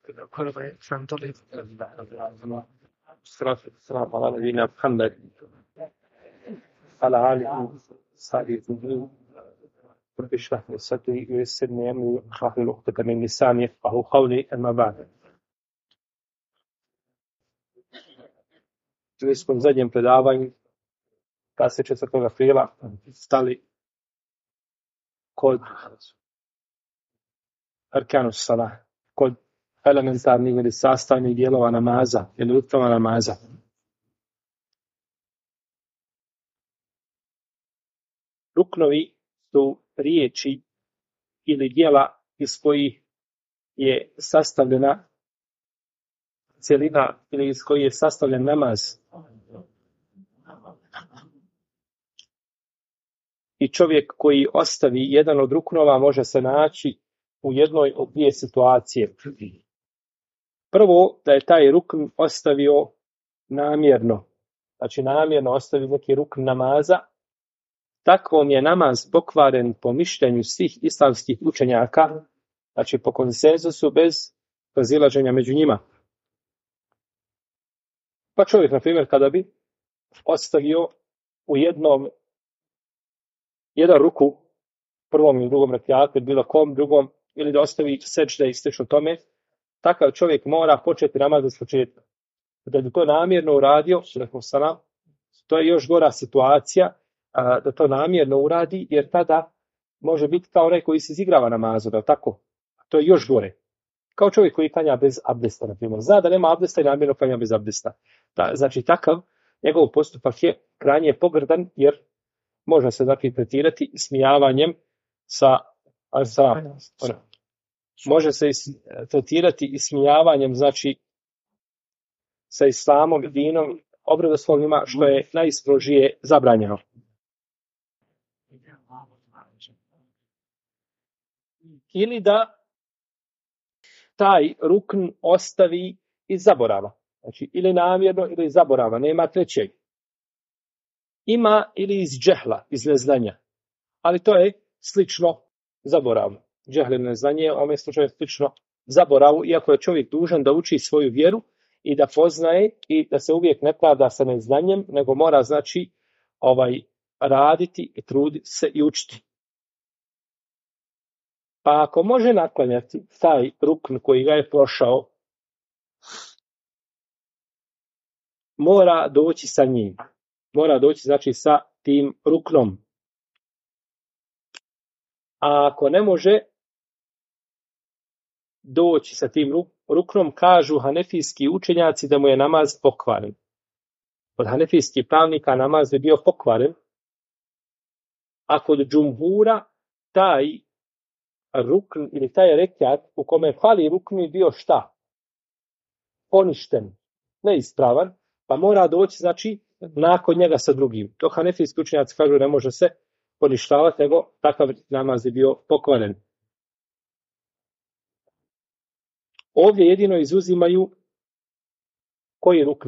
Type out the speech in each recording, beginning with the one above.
الصلاة والسلام على نبينا محمد على آله وصحبه رب اشرح لي صدري ويسر لي أمري واحلل عقدة من لساني يفقهوا قولي أما بعد. U istom zadnjem predavanju 24. aprila stali kod arkanus salah, kod elementarnih ili sastavnih dijelova namaza ili ruknova namaza. Ruknovi su riječi ili dijela iz kojih je sastavljena cjelina ili iz kojih je sastavljen namaz. I čovjek koji ostavi jedan od ruknova može se naći u jednoj od dvije situacije. Prvo, da je taj rukn ostavio namjerno. Znači namjerno ostavio neki rukn namaza. Takvom je namaz pokvaren po mišljenju svih islamskih učenjaka, znači po konsenzusu bez razilaženja među njima. Pa čovjek, na primjer, kada bi ostavio u jedan ruku, prvom ili drugom rekiatu, bilo kom drugom, ili da ostavi sećde i slično tome, takav čovjek mora početi namaz od početka. Da bi to namjerno uradio, to je još gora situacija, da to namjerno uradi, jer tada može biti kao onaj koji se izigrava namazu, da tako? To je još gore. Kao čovjek koji klanja bez abdesta, na primjer. Zna da nema abdesta i namjerno klanja bez abdesta. Znači, takav njegov postupak je krajnje pogrdan, jer može se tretirati ismijavanjem može se tretirati ismijavanjem, znači sa islamom, dinom, obredoslovima, što je najstrožije zabranjeno. Ili da taj rukn ostavi iz zaborava. Znači, ili namjerno, ili iz zaborava. Nema trećeg. Ima ili iz džehla, iz neznanja. Ali to je slično zaboravu. Džehl ili neznanje, u ovom slučaju je slično zaboravu, iako je čovjek dužan da uči svoju vjeru i da poznaje i da se uvijek ne pravda sa neznanjem, nego mora, znači, raditi i truditi se i učiti. Pa ako može naklanjati taj rukn koji ga je prošao, mora doći sa njim. Mora doći, znači, sa tim ruknom. A ako ne može doći sa tim ruknom, kažu hanefijski učenjaci da mu je namaz pokvaren. Od hanefijskih pravnika namaz je bio pokvaren, a kod džumhura taj rukn ili taj rekiat u kome fali rukn je bio šta? Poništen, neispravan, pa mora doći, znači, nakon njega sa drugim. To hanefijski učenjaci kažu ne može se poništavati, nego takav namaz je bio pokvaren. Ovdje jedino izuzimaju koji rukn?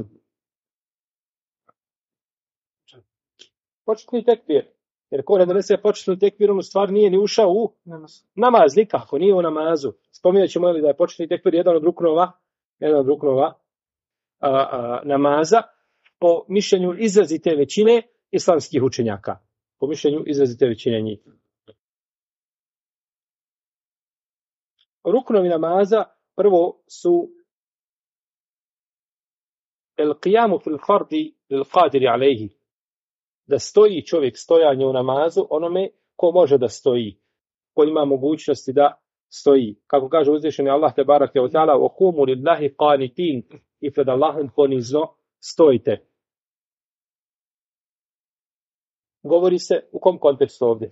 Početni tekbir. Jer ko ne donese početni tekbir, on u stvari nije ni ušao u namaz, nikako, nije u namazu. Spominjat ćemo da je početni tekbir jedan od ruknova namaza, po mišljenju izrazite većine islamskih učenjaka. Po mišljenju izrazite većine njih. Ruknovi namaza prvo su el qiyamu fil fardi lil qadiri alayhi. Da stoji čovjek stojanje u namazu onome ko može da stoji, ko ima mogućnosti da stoji. Kako kaže uzvišeni Allah te barake ve taala, wa qumu lillahi qanitin, i pred Allahom ponizno stojite. Govori se u kom kontekstu ovdje?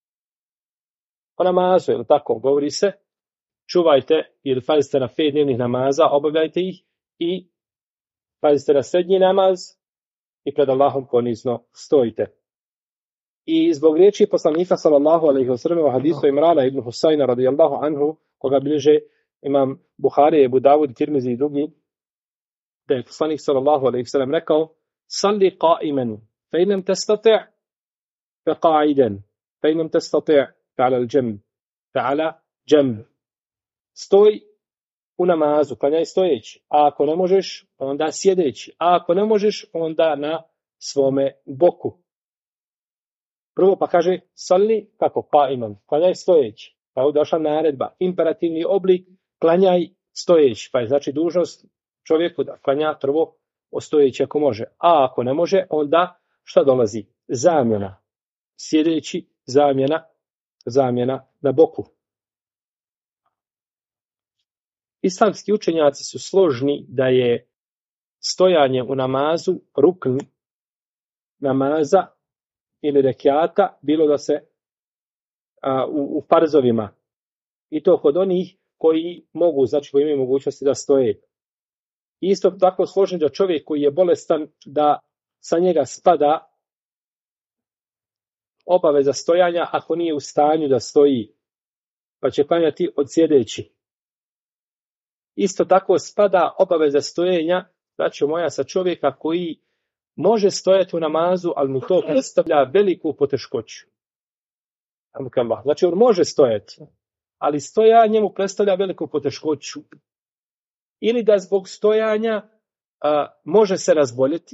O namazu, ili tako? Govori se, čuvajte ili pazite na 5 dnevnih namaza, obavljajte ih i pazite na srednji namaz i pred Allahom ponizno stojite. I zbog riječi poslanika sallallahu alejhi ve sellem u hadisu Imrana ibn Husajna radijallahu anhu, koga bilježe imam Buhari, Ebu Davud, Tirmizi i drugi, da je poslanik sallallahu alejhi ve sellem rekao: "Salli qa'iman, fa in lam tastati' fa qa'idan, fa in lam tastati' fa 'ala al-janb, fa 'ala janb." Stoj u namazu, klanjaj stojeći. A ako ne možeš, onda sjedeći. A ako ne možeš, onda na svome boku. Prvo pa kaže, salli, kako? Pa imam, klanjaj stojeći. Pa je došla naredba, imperativni oblik, klanjaj stojeći. Pa je znači dužnost čovjeku da klanja prvo stojeći ako može. A ako ne može, onda šta dolazi? Zamjena. Sjedeći, zamjena na boku. Islamski učenjaci su složni da je stojanje u namazu rukn namaza ili rekiata, bilo da se u farzovima. I to kod onih koji mogu, znači koji imaju mogućnosti da stoje. Isto tako složni da čovjek koji je bolestan, da sa njega spada obaveza stojanja ako nije u stanju da stoji, pa će klanjati od sjedeći. Isto tako spada obaveza stojenja, znači moja, sa čovjeka koji može stojati u namazu, ali mu to predstavlja veliku poteškoću. Znači on može stojati, ali stojanje mu predstavlja veliku poteškoću. Ili da zbog stojanja može se razboljeti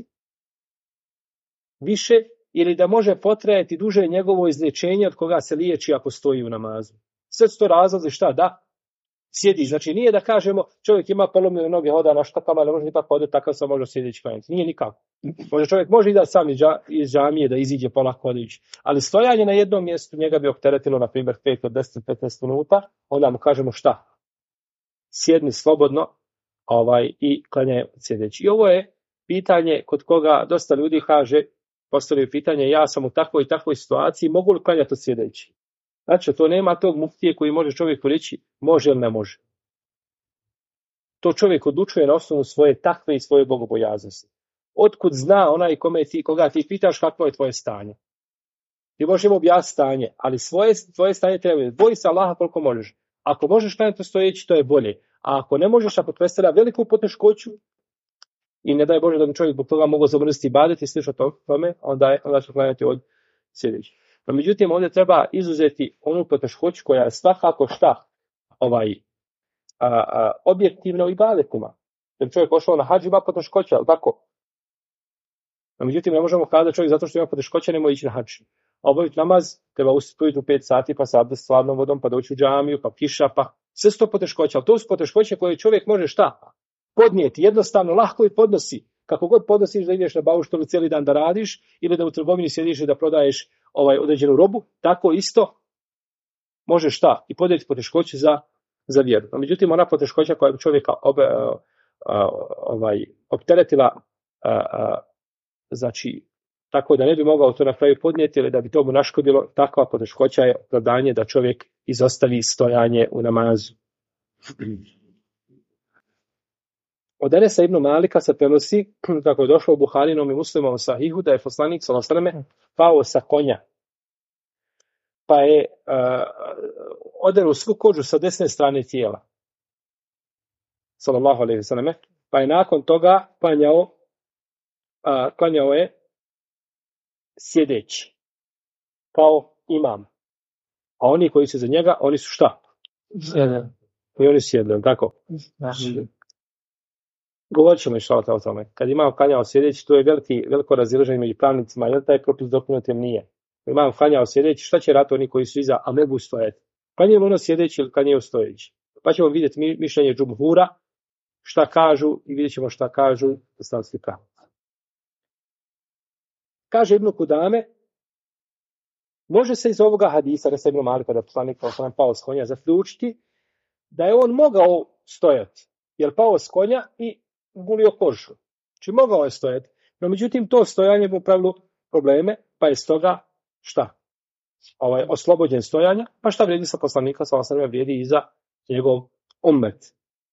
više, ili da može potrajati duže njegovo izlječenje od koga se liječi ako stoji u namazu. Sve su to razlozi šta? Da sjedi. Znači nije da kažemo čovjek ima polomljene noge, hoda na štakama, ne može nikako hodati, takav sam može sjedeći klanjati. Nije nikako. Čovjek može i da sam iz džamije, da iziđe polako hodajući. Ali stojanje na jednom mjestu njega bi opteretilo, na primjer, 5 od 10-15 minuta, onda mu kažemo šta? Sjedni slobodno i klanjaj sjedeći. I ovo je pitanje kod koga dosta ljudi kaže, postavljaju pitanje, ja sam u takvoj i takvoj situaciji, mogu li klanjati od sjedeći? Znači, to nema tog muftije koji može čovjeku reći može ili ne može. To čovjek odlučuje na osnovu svoje takve i svoje bogobojaznosti. Otkud zna onaj koga ti pitaš kakvo je tvoje stanje? Ti možeš im objasniti stanje, ali svoje stanje treba. Boji se Allaha koliko možeš. Ako možeš klanjati stojeći, to je bolje. A ako ne možeš, ako predstavlja veliku poteškoću i ne daj Bože da bi čovjek zbog toga mogao zamrziti i baditi i slično tome, onda će klanjati od sjedeći. No, međutim, ovdje treba izuzeti onu poteškoću koja je svakako šta objektivno u ibadetima. Jer čovjek pošao na hadž ima poteškoća, ali tako? No, međutim, ne možemo kada čovjek zato što ima poteškoća ne može ići na hadž. A obaviti namaz treba ustati u 5 sati, pa se abdest s hladnom vodom, pa doći u džamiju, pa kiša, pa sve su to poteškoće. Ali to su poteškoće koje čovjek može šta? Podnijeti, jednostavno, lahko i podnosi. Kako god podnosiš da ideš na bauštolu cijeli dan da radiš ili da u trgovini sjediš i da prodaješ određenu robu, tako isto možeš šta? I podnijeti poteškoće za vjeru. No, međutim, ona poteškoća koja bi čovjeka opteretila, znači, tako da ne bi mogao to na kraju podnijeti ili da bi to mu naškodilo, takva poteškoća je opravdanje da čovjek izostavi stojanje u namazu. Od Enesa ibn Malika se prenosi, kako je došlo u Buharinom i Muslimovom sahihu, da je poslanik sallallahu alejhi ve sellem pao sa konja. Pa je oderu svu kožu sa desne strane tijela. Sallallahu alejhi ve sellem. Pa je nakon toga klanjao je sjedeći. Kao imam. A oni koji su za njega, oni su šta? Sjedli. I oni sjedli, tako? Govorit ćemo inšallah o tome. Kad imam klanjao sjedeći, to je veliko razilaženje među pravnicima, je li taj propis dokinut ili nije. Imam klanjao sjedeći, šta će raditi oni koji su iza, a mogu stojati? Klanjaju ono sjedeći ili klanjaju stojeći? Pa ćemo vidjeti mišljenje džumhura, šta kažu i vidjet ćemo šta kažu islamski pravnici. Kaže Ibn Kudame, može se iz ovoga hadisa, da se Ibn Malika, da poslanik pao s konja, zaključiti da je on mogao stojati, jer pao s konja i gulio kožu. Znači mogao je stojati. No međutim, to stojanje mu pravilo probleme, pa je stoga šta? Oslobođen stojanja, pa šta vrijedi sa poslanika, sallallahu alejhi ve sellem, vrijedi i za njegov ummet.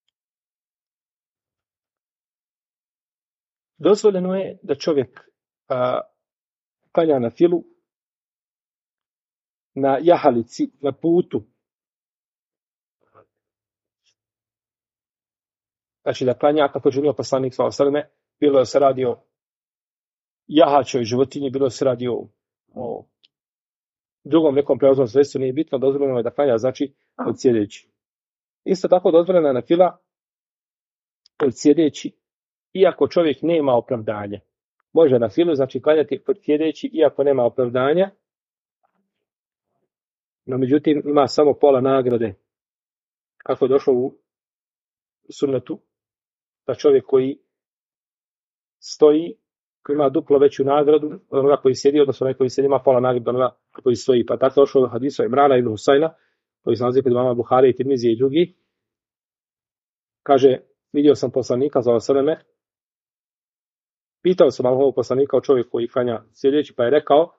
Dozvoljeno je da čovjek klanja na filu, na jahalici, na putu. Znači da klanja kako je želio poslanik sallallahu alejhi ve sellem, bilo da se radi o jahačoj životinji, bilo da se radi o drugom nekom prevoznom sredstvu, nije bitno, dozvoljeno je da klanja, znači od sjedeći. Isto tako dozvoljena je na fila od sjedeći, iako čovjek nema opravdanja. Može na filu, znači klanjati od sjedeći, iako nema opravdanja, no međutim ima samo pola nagrade. Kako je došlo u sunnetu, da čovjek koji stoji, koji ima duplo veću nagradu od onoga koji sjedi, odnosno onaj koji sjedi ima pola nagrade od onoga koji stoji. Pa tako došlo u hadisu Imrana ibn Husajna, koji se nalazi kod imama Buhari i Tirmizije i drugi. Kaže, vidio sam poslanika za Osaleme, pitao sam Allahovog poslanika o čovjeku koji klanja sjedeći, pa je rekao,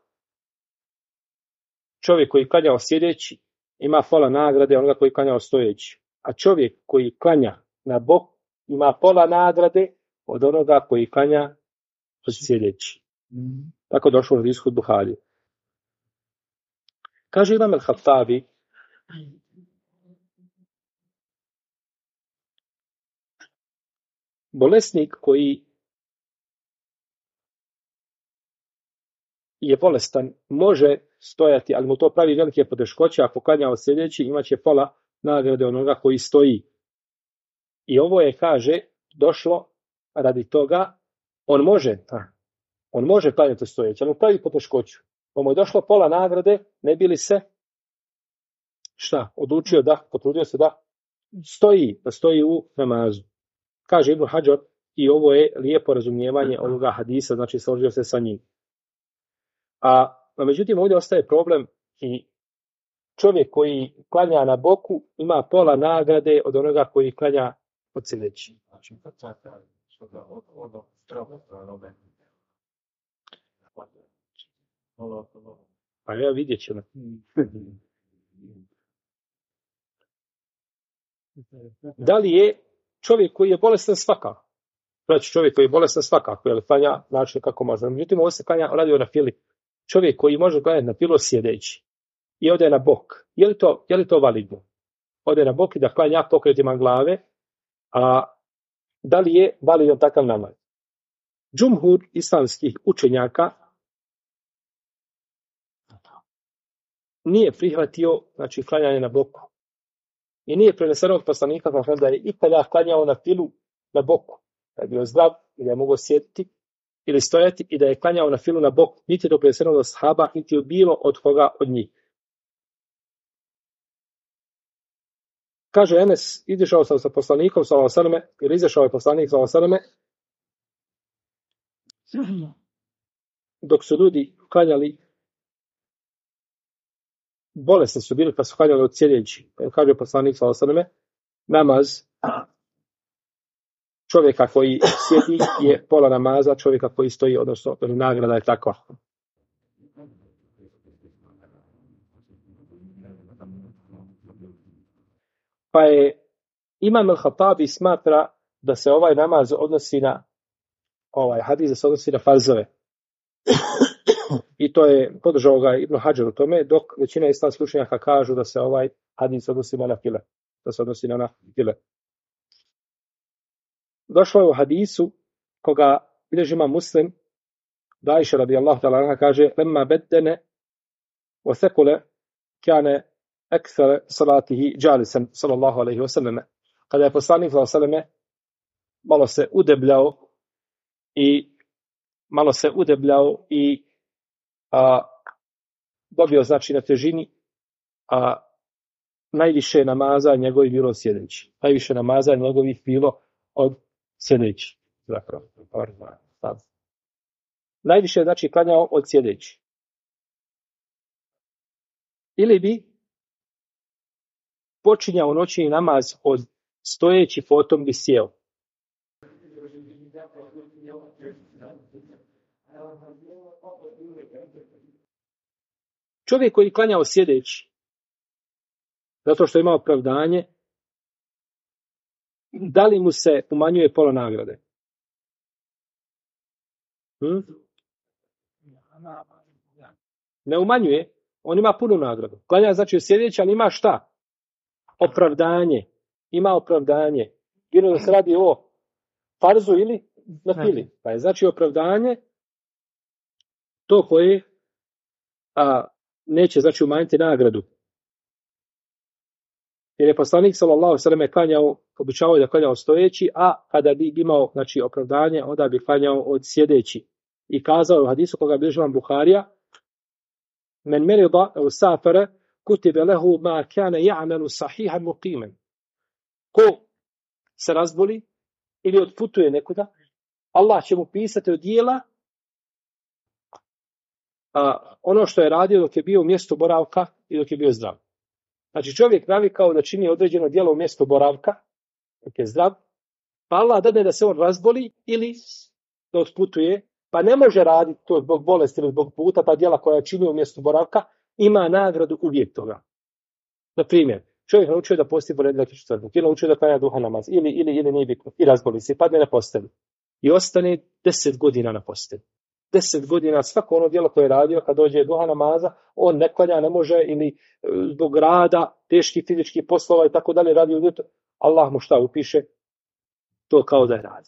čovjek koji klanja sjedeći ima pola nagrade onoga koji klanja stojeći, a čovjek koji klanja na bok ima pola nagrade od onoga koji klanja sjedeći. Tako došlo u hadisu kod Buhari. Kaže Imam el-Khattabi, bolesnik koji je bolestan može stojati, ali mu to pravi velike poteškoće, ako klanja sjedeći imaće pola nagrade onoga koji stoji. I ovo je, kaže, došlo radi toga, on može klanjati stojeći, ali mu pravi poteškoću. Pa mu je došlo pola nagrade, ne bi li se potrudio se da stoji u namazu. Kaže Ibn Hadžar, i ovo je lijepo razumijevanje ovoga hadisa, znači složio se sa njim. A međutim ovdje ostaje problem i čovjek koji klanja na boku ima pola nagrade od onoga koji klanja od sjedeći. Pa ja vidjet ćemo. Da li je čovjek koji je bolestan svakako? Znači čovjek koji je bolestan svakako, jer klanja način kako može. Međutim, ovo se klanja radio na fili. Čovjek koji može klanjati na filu sjedeći i ode na bok. Je li to validno? Ode na bok i da klanja pokretima glave, a da li je validan takav namaz? Džumhur islamskih učenjaka nije prihvatio, znači, klanjanje na boku. I nije preneseno od poslanika da je ikada klanjao na filu na boku. Da je bio zdrav i da je mogao sjediti ili stojati i da je klanjao na filu na boku. Niti je to preneseno od ashaba, niti je bilo od koga od njih. Kaže Enes, izišao sam sa poslanikom ili izašao je poslanik dok su ljudi klanjali, bolesni su bili pa su klanjali od sjedeći. Kaže poslanik namaz čovjeka koji sjedi je pola namaza čovjeka koji stoji, odnosno nagrada je takva. Pa je Imam el-Khattabi smatra da se ovaj namaz odnosi na hadis da se odnosi na farzove. I to je podržao ga Ibn Hadžar u tome, dok većina islamskih učenjaka kažu da se ovaj hadis odnosi na file. Da se odnosi na file. Došlo je u hadisu koga bilježi Imam Muslim, da Ajša radijallahu ta'ala anha kaže: "Lemma beddene wa thaqula kana akthar salatihi jalisan sallallahu alejhi ve sellem." Kada je poslanik sallallahu alejhi ve sellem malo se udebljao i dobio znači na težini, a najviše namaza njegovih bilo sjedeći. Najviše namaza njegovih bilo od sjedeći. Najviše znači klanjao od sjedeći. Ili bi počinjao noćni namaz od stojeći, potom bi sjeo. Čovjek koji klanjao sjedeći, zato što ima opravdanje, da li mu se umanjuje pola nagrade? Ne umanjuje, on ima punu nagradu. Klanja znači sjedeći, ali ima šta? Opravdanje. Ima opravdanje. Bilo da se radi o farzu ili na fili. Pa je znači opravdanje to koje neće znači umanjiti nagradu. Jer je poslanik sallallahu alejhi ve selleme klanjao, običavao da klanjao stojeći, a kada bi imao znači opravdanje, onda bi klanjao od sjedeći. I kazao u hadisu koga bilježi Imam Buharija: "Men merida aw safara kutiba lahu ma kana ya'malu sahihan muqiman." Ko se razboli ili odputuje nekuda, Allah će mu pisati od djela ono što je radio dok je bio u mjestu boravka i dok je bio zdrav. Znači čovjek navikao da čini određeno djelo u mjestu boravka, dok je zdrav, pa Allah dadne da se on razboli ili da odputuje, pa ne može raditi to zbog bolesti ili zbog puta, ta djela koja čini u mjestu boravka, ima nagradu uvijek toga. Na primjer, čovjek naučio da posti ponedjeljak i četvrtak, ili naučio da klanja duha namaz, ili nije bitno, i razboli se, i padne na postelju. I ostane 10 godina na postelju. 10 godina svako ono djelo koje je radio, kad dođe duha namaza, on ne klanja, ne može, ili zbog rada, teških fizičkih poslova i tako dalje radi uvijek. Allah mu šta upiše? To kao da je radio.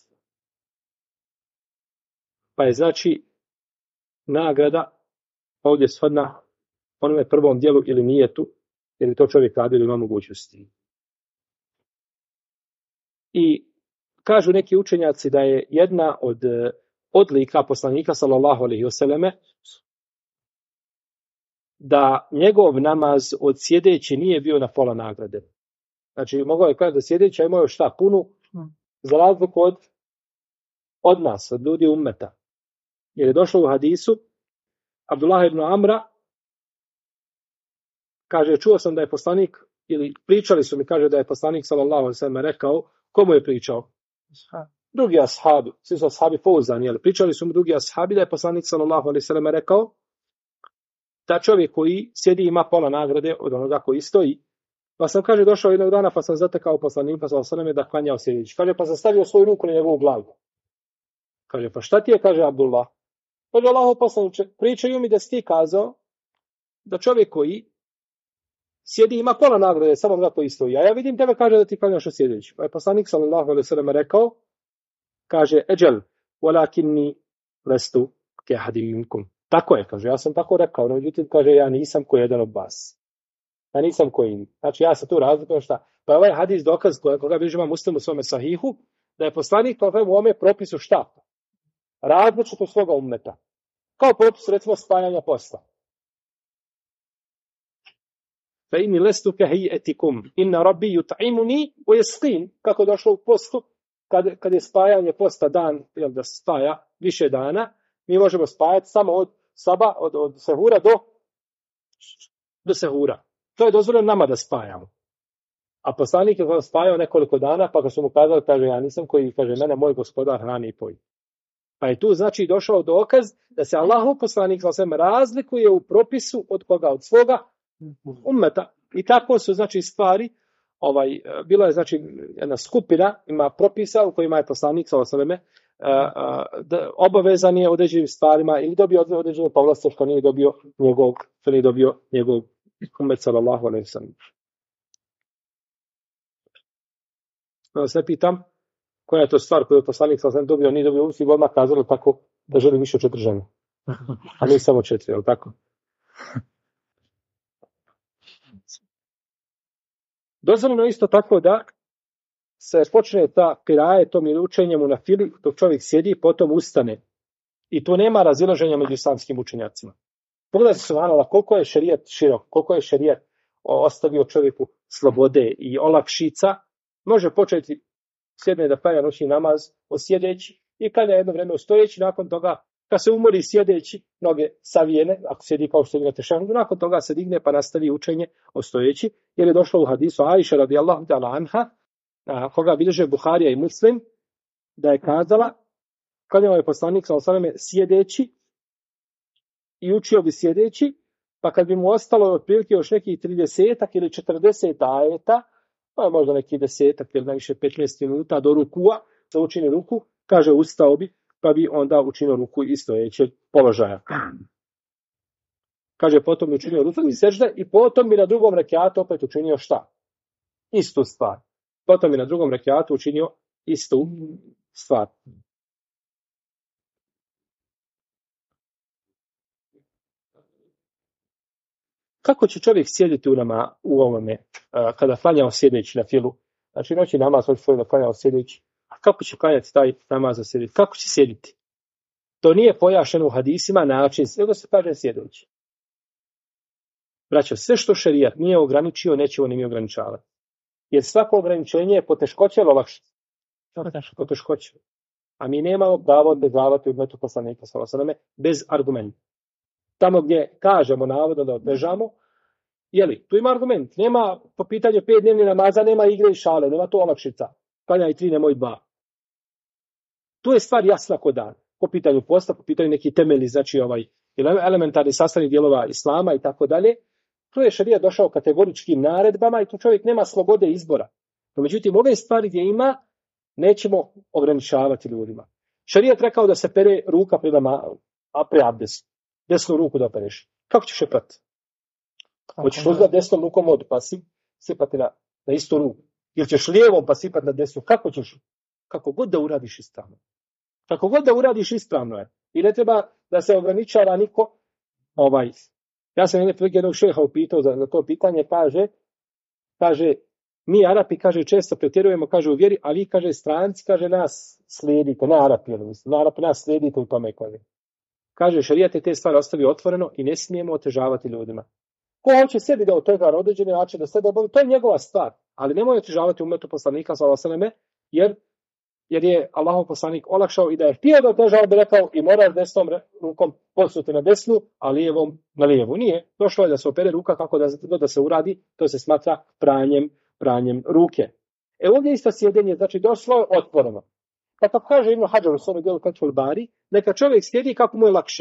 Pa je znači nagrada ovdje shodna onome prvom djelu ili nijetu, jer je to čovjek radio ili ima mogućnosti. I kažu neki učenjaci da je jedna od odlika poslanika sallallahu alejhi ve selleme da njegov namaz od sjedeći nije bio na pola nagrade. Znači mogao je klanjati da sjedeći, a imao je šta? Punu, za razliku od nas, od ljudi ummeta. Jer je došlo u hadisu Abdullah ibn Amra, kaže, čuo sam da je poslanik, ili pričali su mi, kaže da je poslanik sallallahu alejhi ve selleme rekao, komu je pričao? Drugi ashabi, svi su ashabi pouzdani, ali pričali su mu drugi ashabi da je poslanik sallallahu alejhi ve selleme rekao da čovjek koji sjedi ima pola nagrade od onoga koji stoji. Pa sam, kaže, došao jednog dana pa sam zatekao poslanika sallallahu alejhi ve selleme da klanjao sjedeći. Kaže, pa sam stavio svoju ruku na njegovu glavu. Kaže, pa šta ti je, kaže Abdullah? Kaže, Allahov poslaniče, pričaju mi da si ti kazao da čovjek koji sjedi ima pola nagrade, samo onoga koji stoji. A ja vidim tebe, kaže, da ti klanjaš sjedeći. Pa je poslanik sallallahu alejhi ve selleme rekao, kaže, eđel, walakinni lestu kehadi minkum. Tako je, kaže, ja sam tako rekao, no međutim, kaže, ja nisam ko jedan od vas. Ja nisam ko im. Znači, ja sam tu razlikujem šta. Pa ovaj hadis dokaz koga bilježi Imam Muslim u svome sahihu, da je poslanik u ome propisu šta? Različito svoga ummeta. Kao propis, recimo, spajanja posta. Fa inni lestu kahiyatikum inna rabbi yut'imuni wa yasqin, kako je došlo u postu kad je spajanje posta dan, jel da spaja više dana, mi možemo spajati samo od saba, od sehura do sehura. To je dozvoljeno nama da spajamo. A poslanik je spajao nekoliko dana, pa kad su mu kazali, kaže, ja nisam koji, kaže, mene moj gospodar hrani i poji. Pa je tu znači došao dokaz da se Allahov poslanik razlikuje u propisu od koga? Od svoga ummeta. I tako su znači stvari, bila je znači jedna skupina, ima propisa u kojima je poslanik obavezan je određenim stvarima ili dobio određeno povlastice što nije dobio njegov ummet sallallahu alejhi ve sellem. Se pitam, koja je to stvar koju je poslanik sallallahu alejhi ve sellem dobio, nije dobio, svi odmah kazali tako da želi više od 4 žene. A ne samo 4, je li tako? Dozvoljeno isto tako da se počne ta kirajetom ili učenjem u nafili, dok čovjek sjedi i potom ustane. I tu nema razilaženja među islamskim učenjacima. Pogledajte subhanallah, koliko je šerijat širok, koliko je šerijat ostavio čovjeku slobode i olakšica. Može početi sjedne da klanja noćni namaz sjedeći i klanja jedno vrijeme stojeći, nakon toga kad se umori sjedeći, noge savijene, ako sjedi kao što imate šehnu, nakon toga se digne pa nastavi učenje stojeći, jer je došlo u hadisu Aisha radijallahu ta'ala anha, koga bilježe Buharija i Muslim, da je kazala, klanjao je poslanik sallallahu alejhi ve selleme sjedeći i učio bi sjedeći, pa kad bi mu ostalo otprilike još nekih 30 ili 40 ajeta, pa možda neki 10 ili najviše 15 minuta do rukua, da učini ruku, kaže ustao bi, pa bi onda učinio ruku iz stojećeg položaja. Kaže, potom bi učinio ruku i sežde i potom bi na drugom rekiatu opet učinio šta? Istu stvar. Potom bi na drugom rekiatu učinio istu stvar. kako će čovjek sjediti u ovome, kada klanjao sjedeći na filu? Znači, noći namaz hoće svoj da klanjao sjedeći. A kako će klanjati taj namaz za sjedeći? Kako će sjediti? To nije pojašnjeno u hadisima način, nego se kaže sjedeći. Braćo, sve što šerijat nije ograničio, nećemo ni mi ograničavati. Jer svako ograničenje je poteškoće ili olakšice? Poteškoće. A mi nemamo pravo odbežavati od metu poslanika sallallahu alejhi ve selleme bez argumenta. Tamo gdje kažemo navodno da odbežamo, tu ima argument. Nema po pitanju 5 dnevnih namaza, nema igre i šale, nema to olakšica. Klanjaj 3, nemoj 2. Tu je stvar jasna kod dan. Po pitanju posta, po pitanju neki temeljni, znači elementarni sastavni dijelova islama i tako dalje. Tu je šerijat došao kategoričkim naredbama i tu čovjek nema slobode izbora. No, međutim, ove stvari gdje ima, nećemo ograničavati ljudima. Šerijat rekao da se pere ruka pre abdestu. Desnu ruku da opereš. Kako ćeš je prati? Hoćeš uzeti desnom rukom vodu pa sipati na istu ruku. Ili ćeš lijevom pa sipati na desnu. Kako ćeš? Kako god da uradiš ispravno. Kako god da uradiš ispravno je. I ne treba da se ograničava niko. Ja sam jednog šeha upitao za to pitanje, kaže, mi Arapi, kaže, često pretjerujemo, kaže, u vjeri, a vi, kaže, stranci, kaže, nas slijedite, ne Arapi, Arapi nas slijedite u tome, kaže, šerijat je te stvari ostavio otvoreno i ne smijemo otežavati ljudima. Ko hoće sebi da oteža na određeni način, da sebe obavi, to je njegova stvar, ali nemoj otežavati umetu poslanika, sallallahu alejhi ve selleme, jer je Allahov poslanik olakšao i da je htio da otežao, bi rekao, i moraš desnom rukom posuti na desnu, a lijevom na lijevu. Nije. Došlo je da se opere ruka, kako da se uradi, to se smatra pranjem ruke. Ovdje isto sjedenje, znači došlo je otvoreno. Pa kako kaže Ibn Hadžar u svome djelu Fethul Bari, neka čovjek sjedi kako mu je lakše.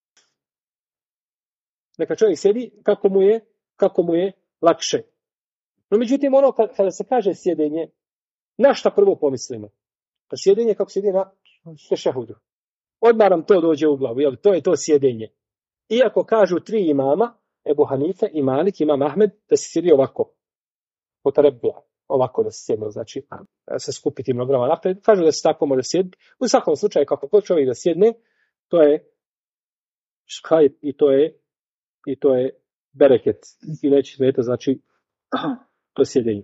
Neka čovjek sjedi kako mu je lakše. No međutim, kada se kaže sjedenje, na šta prvo pomislimo? Pa sjedenje kako sjedi na tešehudu. Odmah nam to dođe u glavu, jer to je to sjedenje. Iako kažu 3 imama, Ebu Hanife i Malik, Imam Ahmed, da se sjedi ovako. Potrebila. Ovako da se sjedno, znači se skupiti nogama naprijed. Kažu da se tako može sjediti. U svakom slučaju, kako god čovjek da sjedne, to je škajt i to je bereket. I neće smeta, znači to sjedenje.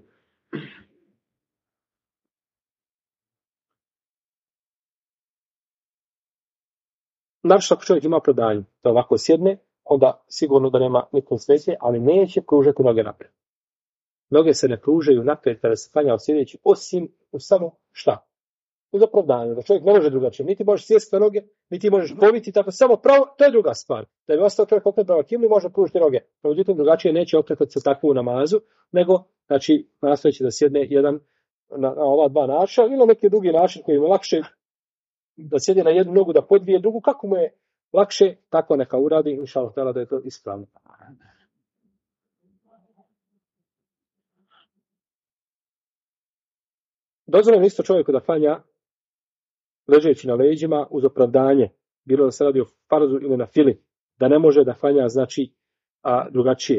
Naravno, ako čovjek ima opravdanje da ovako sjedne, onda sigurno da nema nikog smetnje, ali neće pružati noge naprijed. Noge se ne pružaju naprijed kada se klanja sjedeći, osim u samo šta? Uz opravdanje, da čovjek ne može drugačije. Niti možeš sjesti na noge, niti možeš poviti, tako samo pravo, to je druga stvar. Da bi ostao čovjek opet pravo kibli, može pružiti noge. Međutim, drugačije neće okretati se takvu u namazu, nego, znači, nastojeći da sjedne jedan na ova 2 načina, ili na neki drugi način koji mu lakše da sjedi na jednu nogu, da podvije drugu, kako mu je lakše, tako neka uradi, inšallah da je to ispravno. Dozvoljeno isto čovjeku da klanja ležeći na leđima uz opravdanje, bilo da se radi o farzu ili na fili, da ne može da klanja, znači, drugačije.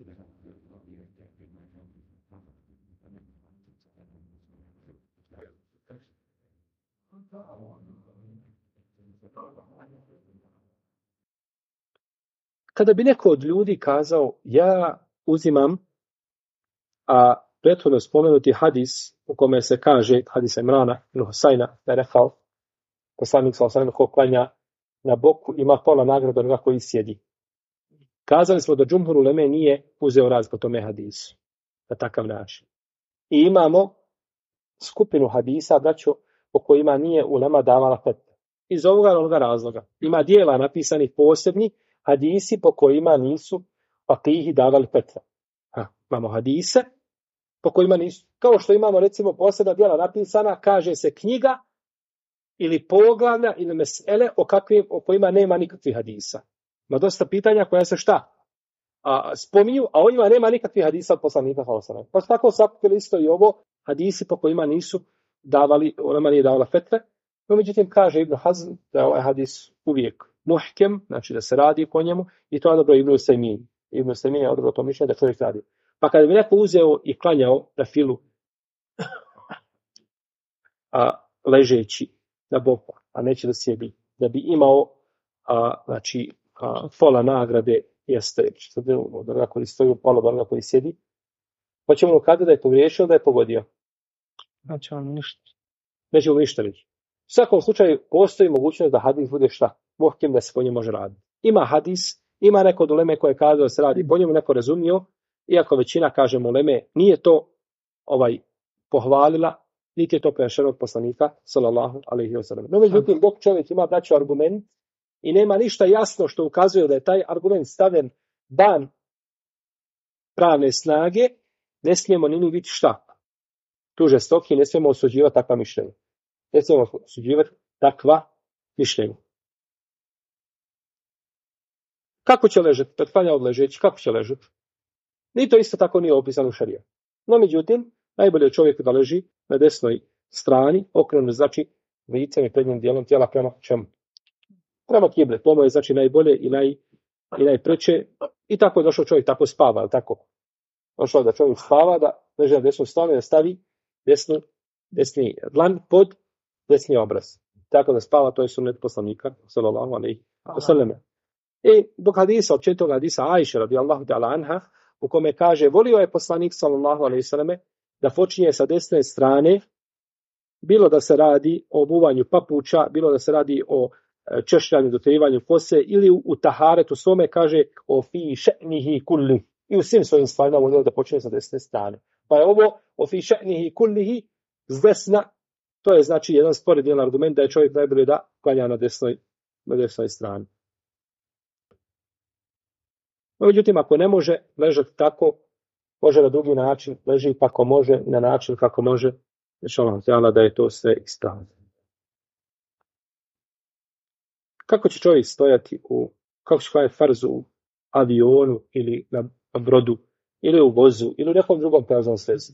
Kada bi neko od ljudi kazao, ja uzimam, prethodno spomenuti hadis u kome se kaže, hadis Imrana ili Husajna, da je rekao, poslanik sallallahu alejhi ve sellem, ko klanja na boku ima pola nagrade onoga koji sjedi. Kazali smo da džumhur uleme nije uzeo raz po tome hadisu na takav način. I imamo skupinu hadisa, braćo, po kojima nije ulema davala fetve. Iz ovoga razloga. Ima dijela napisani posebni hadisi po kojima nisu fakihi davali fetve. Imamo hadise po kojima nisu. Kao što imamo, recimo, posebna dijela napisana, kaže se knjiga ili poglavlja ili mesele o kojima nema nikakvih hadisa. Ima dosta pitanja koja se šta? Spominju, a o njima nema nikakvih hadisa od poslanika sallallahu alejhi ve sellem. Pa tako sakupili isto i ovo hadisi po kojima nisu davali, ulema nije davala fetve. No, međutim, kaže Ibn Hazm da je ovaj hadis uvijek muhkem, znači da se radi po njemu, i to je dobro Ibn Usajmin. Ibn Usajmin je odbro to mišljenje da čovjek radi. Pa kada bi neko uzeo i klanjao na filu ležeći na boku, a neće da sjedi, da bi imao znači pola nagrade jeste, od onoga koji stoji u polu, od onoga koji sjedi, hoćemo mu kazati da je pogriješio, da je pogodio. Znači on ništa. Neće mu ništa reći. U svakom slučaju postoji mogućnost da hadis bude šta? Muhkem, da se po njemu može raditi. Ima hadis, ima neko od uleme koje kaže da se radi po njemu, neko razumio, iako većina, kažemo, uleme nije to pohvalila, niti je to prenešeno od poslanika, sallallahu alejhi ve sellem. No, međutim, dok čovjek ima, braćo, argument i nema ništa jasno što ukazuje da je taj argument stavljen van pravne snage, ne smijemo ni biti šta? Tu žestoki, ne smijemo osuđivati takva mišljenja. Ne smijemo osuđivati takva mišljenja. Kako će ležati? Kad klanja od ležeći, kako će ležati? Ni to isto tako nije opisano u šarijatu. No, međutim, najbolje je čovjek da leži na desnoj strani, okrenut, znači licem i prednjim dijelom tijela prema čemu? Prema kibli. To mu je znači najbolje i najpreče. I tako je došao čovjek, tako spava, ali tako. Došao da čovjek spava, da leže na desnu stranu i da stavi desni dlan pod desni obraz. Tako da spava, to je sunnet poslanika, sallallahu alejhi ve sellem. I dok hadisa, općenitog hadisa Ajše radijallahu ta'ala anha, u kome kaže, volio je poslanik sallallahu alejhi ve selleme da počinje sa desne strane, bilo da se radi o obuvanju papuča, bilo da se radi o češljanju, doterivanju kose, ili u taharetu svome kaže o fi še'nihi kulli. I u svim svojim stvarima volio da počinje sa desne strane. Pa je ovo o fi še'nihi kullihi s desna, to je znači jedan sporedni argument da je čovjek najbolje da klanja na desnoj strani. Međutim, ako ne može ležati tako, može na drugi način, leži kako može, na način kako može, inshallah da je to sve ispravno. Kako će čovjek stojati kako će klanjati farzu u avionu ili na brodu, ili u vozu, ili u nekom drugom prevoznom sredstvu?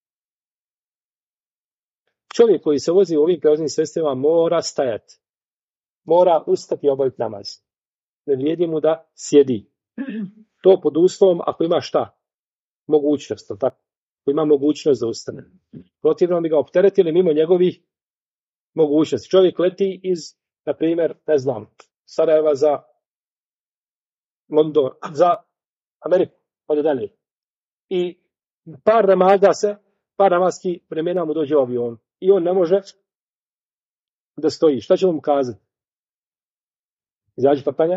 Čovjek koji se vozi u ovim prevoznim sredstvima mora stajati. Mora ustati i obaviti namaz. Ne vrijedi mu da sjedi. To pod uslovom ako ima šta? Mogućnost, tako? Ako ima mogućnost da ustane. Protivno bi ga opteretili mimo njegovih mogućnosti. Čovjek leti iz, na primjer, ne znam, Sarajeva za London, za Ameriku, pa dalje. I par namazskih vremena mu dođe u avion. I on ne može da stoji. Šta će mu kazati? Izađi pa klanja?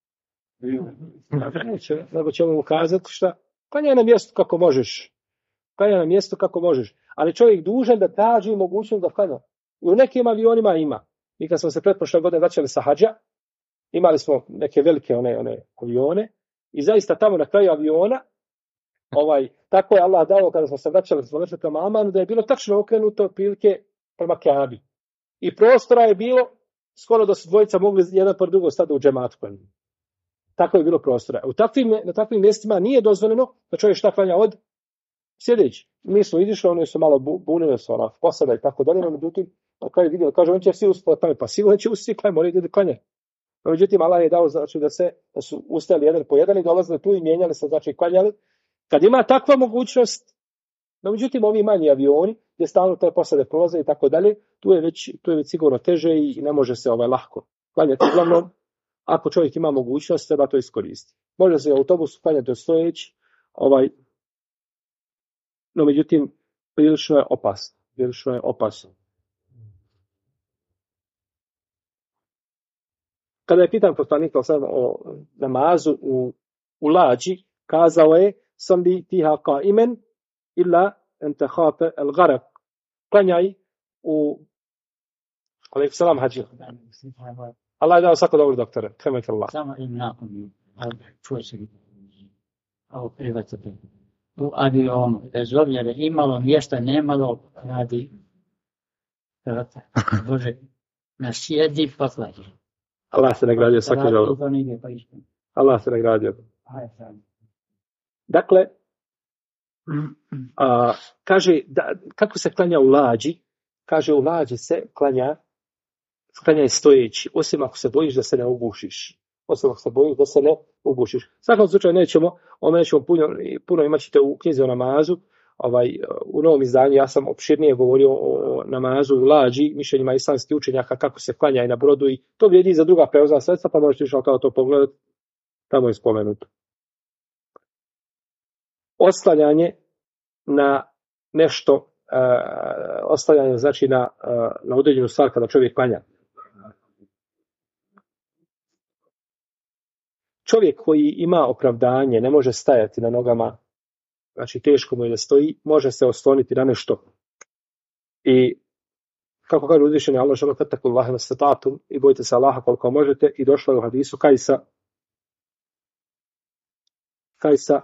Nego ćemo mu kazati šta? Klanjaj na mjestu kako možeš. Klanjaj na mjestu kako možeš. Ali čovjek dužan da traži mogućnost da klanja. I u nekim avionima ima. I kad smo se pretprošle godine vraćali sa hadža, imali smo neke velike one avione i zaista tamo na kraju aviona tako je Allah dao kada smo se vraćali prema Amanu da je bilo tačno okrenuto prilike prema Kaabi. I prostora je bilo skoro da su dvojica mogli jedan po drugo stati u džematu. Tako je bilo prostora. Na takvim mjestima nije dozvoljeno da čovjek šta klanja od sjedeći. Mi smo izišli, oni su malo bunili se posada i tako dalje, no međutim, kada je vidio, kaže, on će svi uspjeti tamo, pa sigurno će uspjeti klanja, moraju da klanja. No međutim, Allah je dao znači da su ustajali jedan po jedan i dolazili tu i mijenjali se, znači klanjali. Kad ima takva mogućnost, no međutim, ovi manji avioni, gdje stalno te posade prolaze i tako dalje, tu je već sigurno teže i ne može se lahko klanjati. Uglavnom, ako čovjek ima mogućnost, treba to iskoristiti. Može se u autobusu klanjati stojeći, no međutim, prilično je opasno. Kada je pitan poslanik o namazu u lađi, kazao je salli fiha qa'iman illa an takhafa al-gharq. Klanjaj u alejkum selam hadži. Allah je dao svako dobro doktore. Kemete Allah. Samo im nakon čuje se ovo privatite. U avionu, bez obzira imalo mjesta, nemalo, radi. Bože, nasjedi pa klanja. Allah se nagradio svaki dobro. Allah se nagradio. Dakle, kaže, kako se klanja u lađi? Kaže, u lađi se klanja stojeći, osim ako se bojiš da se ne ugušiš. Svakom slučaju nećemo puno imat ćete u knjizi o namazu, u novom izdanju ja sam opširnije govorio o namazu u lađi, mišljenjima islamskih učenjaka kako se klanja i na brodu i to vrijedi za druga prevozna sredstva, pa možete išao kao to pogledati. tamo je spomenuto. Oslanjanje na nešto, oslanjanje znači na određenu stvar kada čovjek klanja. Čovjek koji ima opravdanje, ne može stajati na nogama, znači teško mu je da stoji, može se osloniti na nešto. I kako kaže uzvišeni Allah, žele fetakullahi vastatatum, i bojite se Allaha koliko možete, i došlo je u hadisu Kajsa,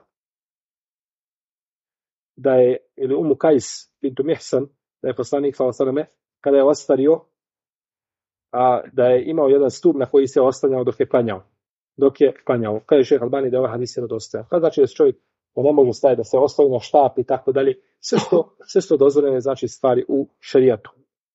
da je, ili Umu Kajs bintu Mihsan, da je poslanik sallallahu kada je ostario, a da je imao jedan stup na koji se oslanjao dok je klanjao. Kaže šejh Albani da je ovaj hadis vjerodostojan. Kada znači da se čovjek ne može staviti, da se osloni na štap i tako dalje, sve što dozvoljene znači stvari u šerijatu.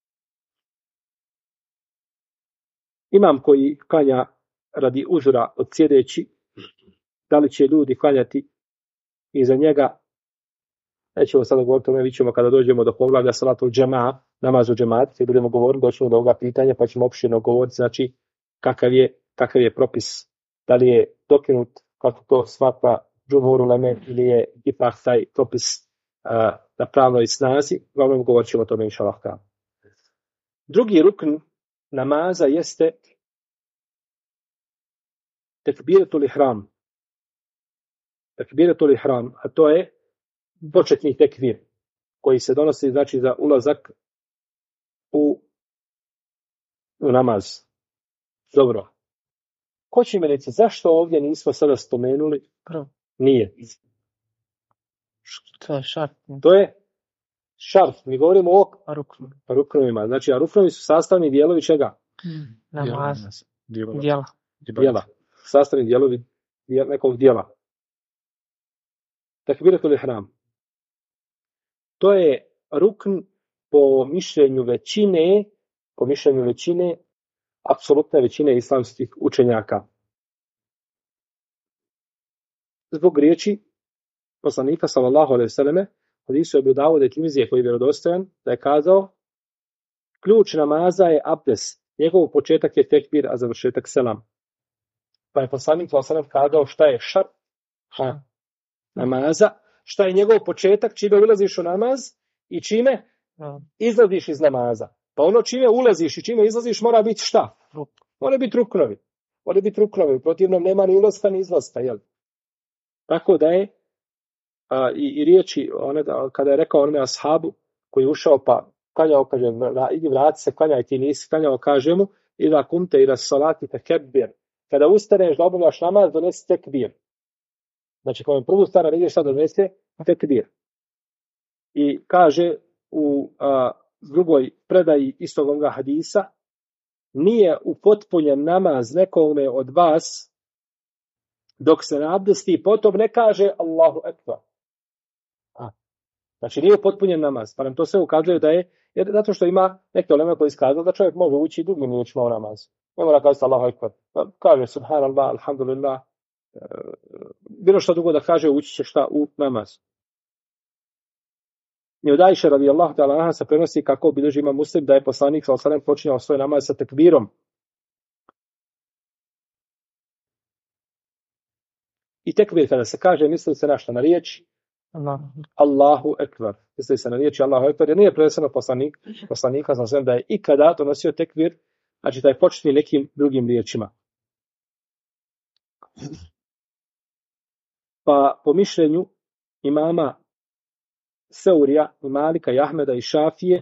Imam koji klanja radi uzora od sjedeći, da li će ljudi klanjati iza njega, nećemo sada govoriti o tome, vidimo kada dođemo do poglavlja salatul džemaa, namazu džemaat, i budemo govoriti, doćemo do ovoga pitanja, pa ćemo opširno govoriti, znači, kakav je propis, da li je dokinut, kako to smatra džumhur uleme, ili je ipak taj propis na pravnoj snazi, uglavnom govorit ćemo o tome inša Allah. Drugi rukn namaza jeste tekbiratul ihram. Tekbiratul ihram, a to je početni tekbir koji se donosi znači za ulazak u namaz. Dobro. Ko će mi reći zašto ovdje nismo sada spomenuli? Nije. To je šart. To je šart. Mi govorimo o ruknovima. Znači, a ruknovi su sastavni dijelovi čega? Namaz. Dijela. Sastavni dijelovi nekog dijela. Tekbiratul ihram. To je rukn po mišljenju većine, apsolutne većine islamskih učenjaka. Zbog riječi poslanika sallallahu alejhi ve selleme, hadisu Ebu Davud i Tirmizije koji je vjerodostojan, da je kazao: ključ namaza je abdest, njegov početak je tekbir, a završetak selam. Pa je poslanik sallallahu alejhi ve sellem kazao šta je šart namaza, šta je njegov početak, čime ulaziš u namaz i čime izlaziš iz namaza. Pa ono čime ulaziš i čime izlaziš mora biti šta? Mora biti ruknovi. U protivnom nema ni ulaska ni izlaska. Jel? Tako da je i riječi, kada je rekao onome ashabu koji je ušao pa klanjao, kaže, idi vrati se, klanjaj, ti nisi klanjao, kaže mu, ila kumte ila salati tekbir. Kada ustaneš da obavljaš namaz, donesi tekbir. Znači, kao je prvu stara vidiš šta donese tekbir. I kaže u drugoj predaji istog ovoga hadisa, nije upotpunjen namaz nekome od vas dok se ne abdesti i potom ne kaže Allahu ekber. Znači, nije upotpunjen namaz. Pa nam to sve ukazuje da je, jer zato što ima neke uleme koji iskazali da čovjek može ući drugim riječima u namaz. Ne mora kazati Allahu ekber. Kaže subhanallah, alhamdulillah, bilo što drugo da kaže, ući će šta u namaz. I od Ajše radijallahu ta'ala anha se prenosi kako bilježi ima Muslim da je poslanik sallallahu alejhi ve sellem počinjao svoj namaz sa tekbirom. I tekbir kada se kaže, misli se na šta? Na riječ Allahu ekber. Misli se na riječ Allahu ekber, jer nije preneseno poslanika sallallahu alejhi ve sellem da je ikada donosio tekbir, znači da je početni nekim drugim riječima. Pa po mišljenju imama Seurija, i Malika, i Ahmeda, i Šafije,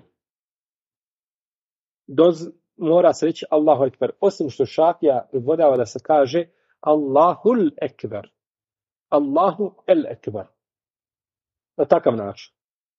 mora se reći Allahu ekber. Osim što Šafija privodava da se kaže Allahul ekber. Allahu el ekber. Na takav način.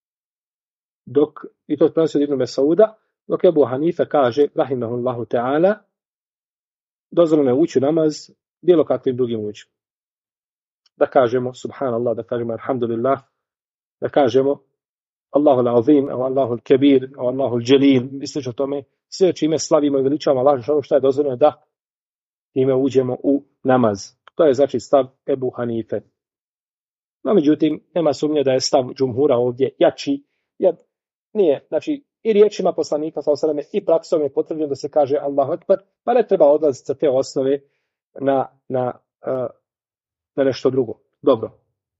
I to prenosi od Ibn Mesauda, dok Ebu Hanife kaže, rahimahullahu ta'ala, dozvoljeno je ući u namaz bilo kakvim drugim učima. Da kažemo subhanallah, da kažemo alhamdulillah, da kažemo Allahu al-azim, Allahu al-kabir, Allahu al-jalil, misliš o tome, sve čime slavimo i veličamo Allah, što je dozvoljeno da time uđemo u namaz. To je znači stav Ebu Hanife. No, međutim, nema sumnje da je stav džumhura ovdje jači, jer nije, znači, i riječima poslanika sallallahu alejhi ve sellem i praksom je potvrđeno da se kaže Allahu ekber, pa ne treba odlaziti sa te osnove na na nešto drugo. Dobro.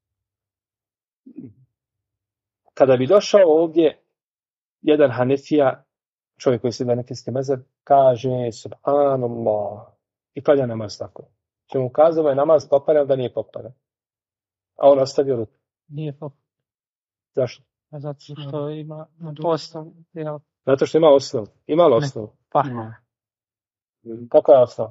Kada bi došao ovdje jedan Hanefija, čovjek koji se da hanefijski mezheb, kaže subhanallah i klanja namaz tako. Če mu kazao da je namaz pokvaren, da nije pokvaren. A on ostavio ruku. Nije pokvaren. Zašto? Zato što ima osnovu. Zato što ima osnovu. Ima li osnovu? Pa. Kako je osnova?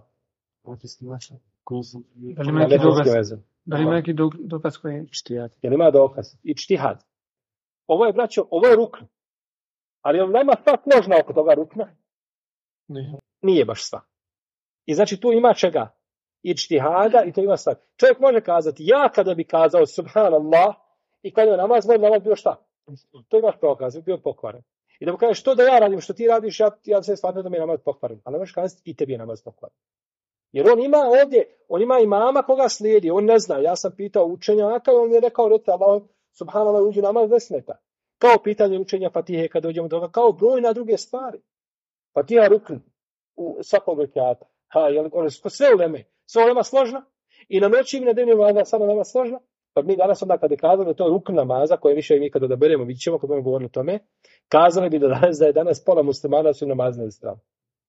Da li ima neki dokaz koji je ičtihad? Jel ima dokaz? Ičtihad. Ovo je, braćo, ovo je rukn. Ali jel nema sva složna oko toga rukna? Nije baš sva. I znači tu ima čega? Ičtihada i to ima sva. Čovjek može kazati, ja kada bi kazao subhanallah i kada je namaz, moj namaz bio šta? To imaš prokaz, bio pokvaren. I da mu kažeš, što da ja radim, što ti radiš, ja se shvatim da mi je namaz pokvaren. Ali ne možeš kazati, i tebi je namaz pokvaren. Jer on ima ovdje, on ima imama koga slijedi, on ne zna. Ja sam pitao učenjaka i on mi je rekao, subhanallah, uđi namaz ne smeta. Kao pitanje učenja Fatihe kad dođemo do toga, kao brojna druge stvari. Fatiha rukn u svakog rekata. One su sve uleme. Sve ulema složna i na noći i na dnevnim vlada samo nama složna. Pa mi danas onda kada je kazali da to rukn namaza, koje više mi kada odaberemo, vidjet ćemo kad budemo govorili o tome, kazali bi da je danas pola muslimana su namazne strane.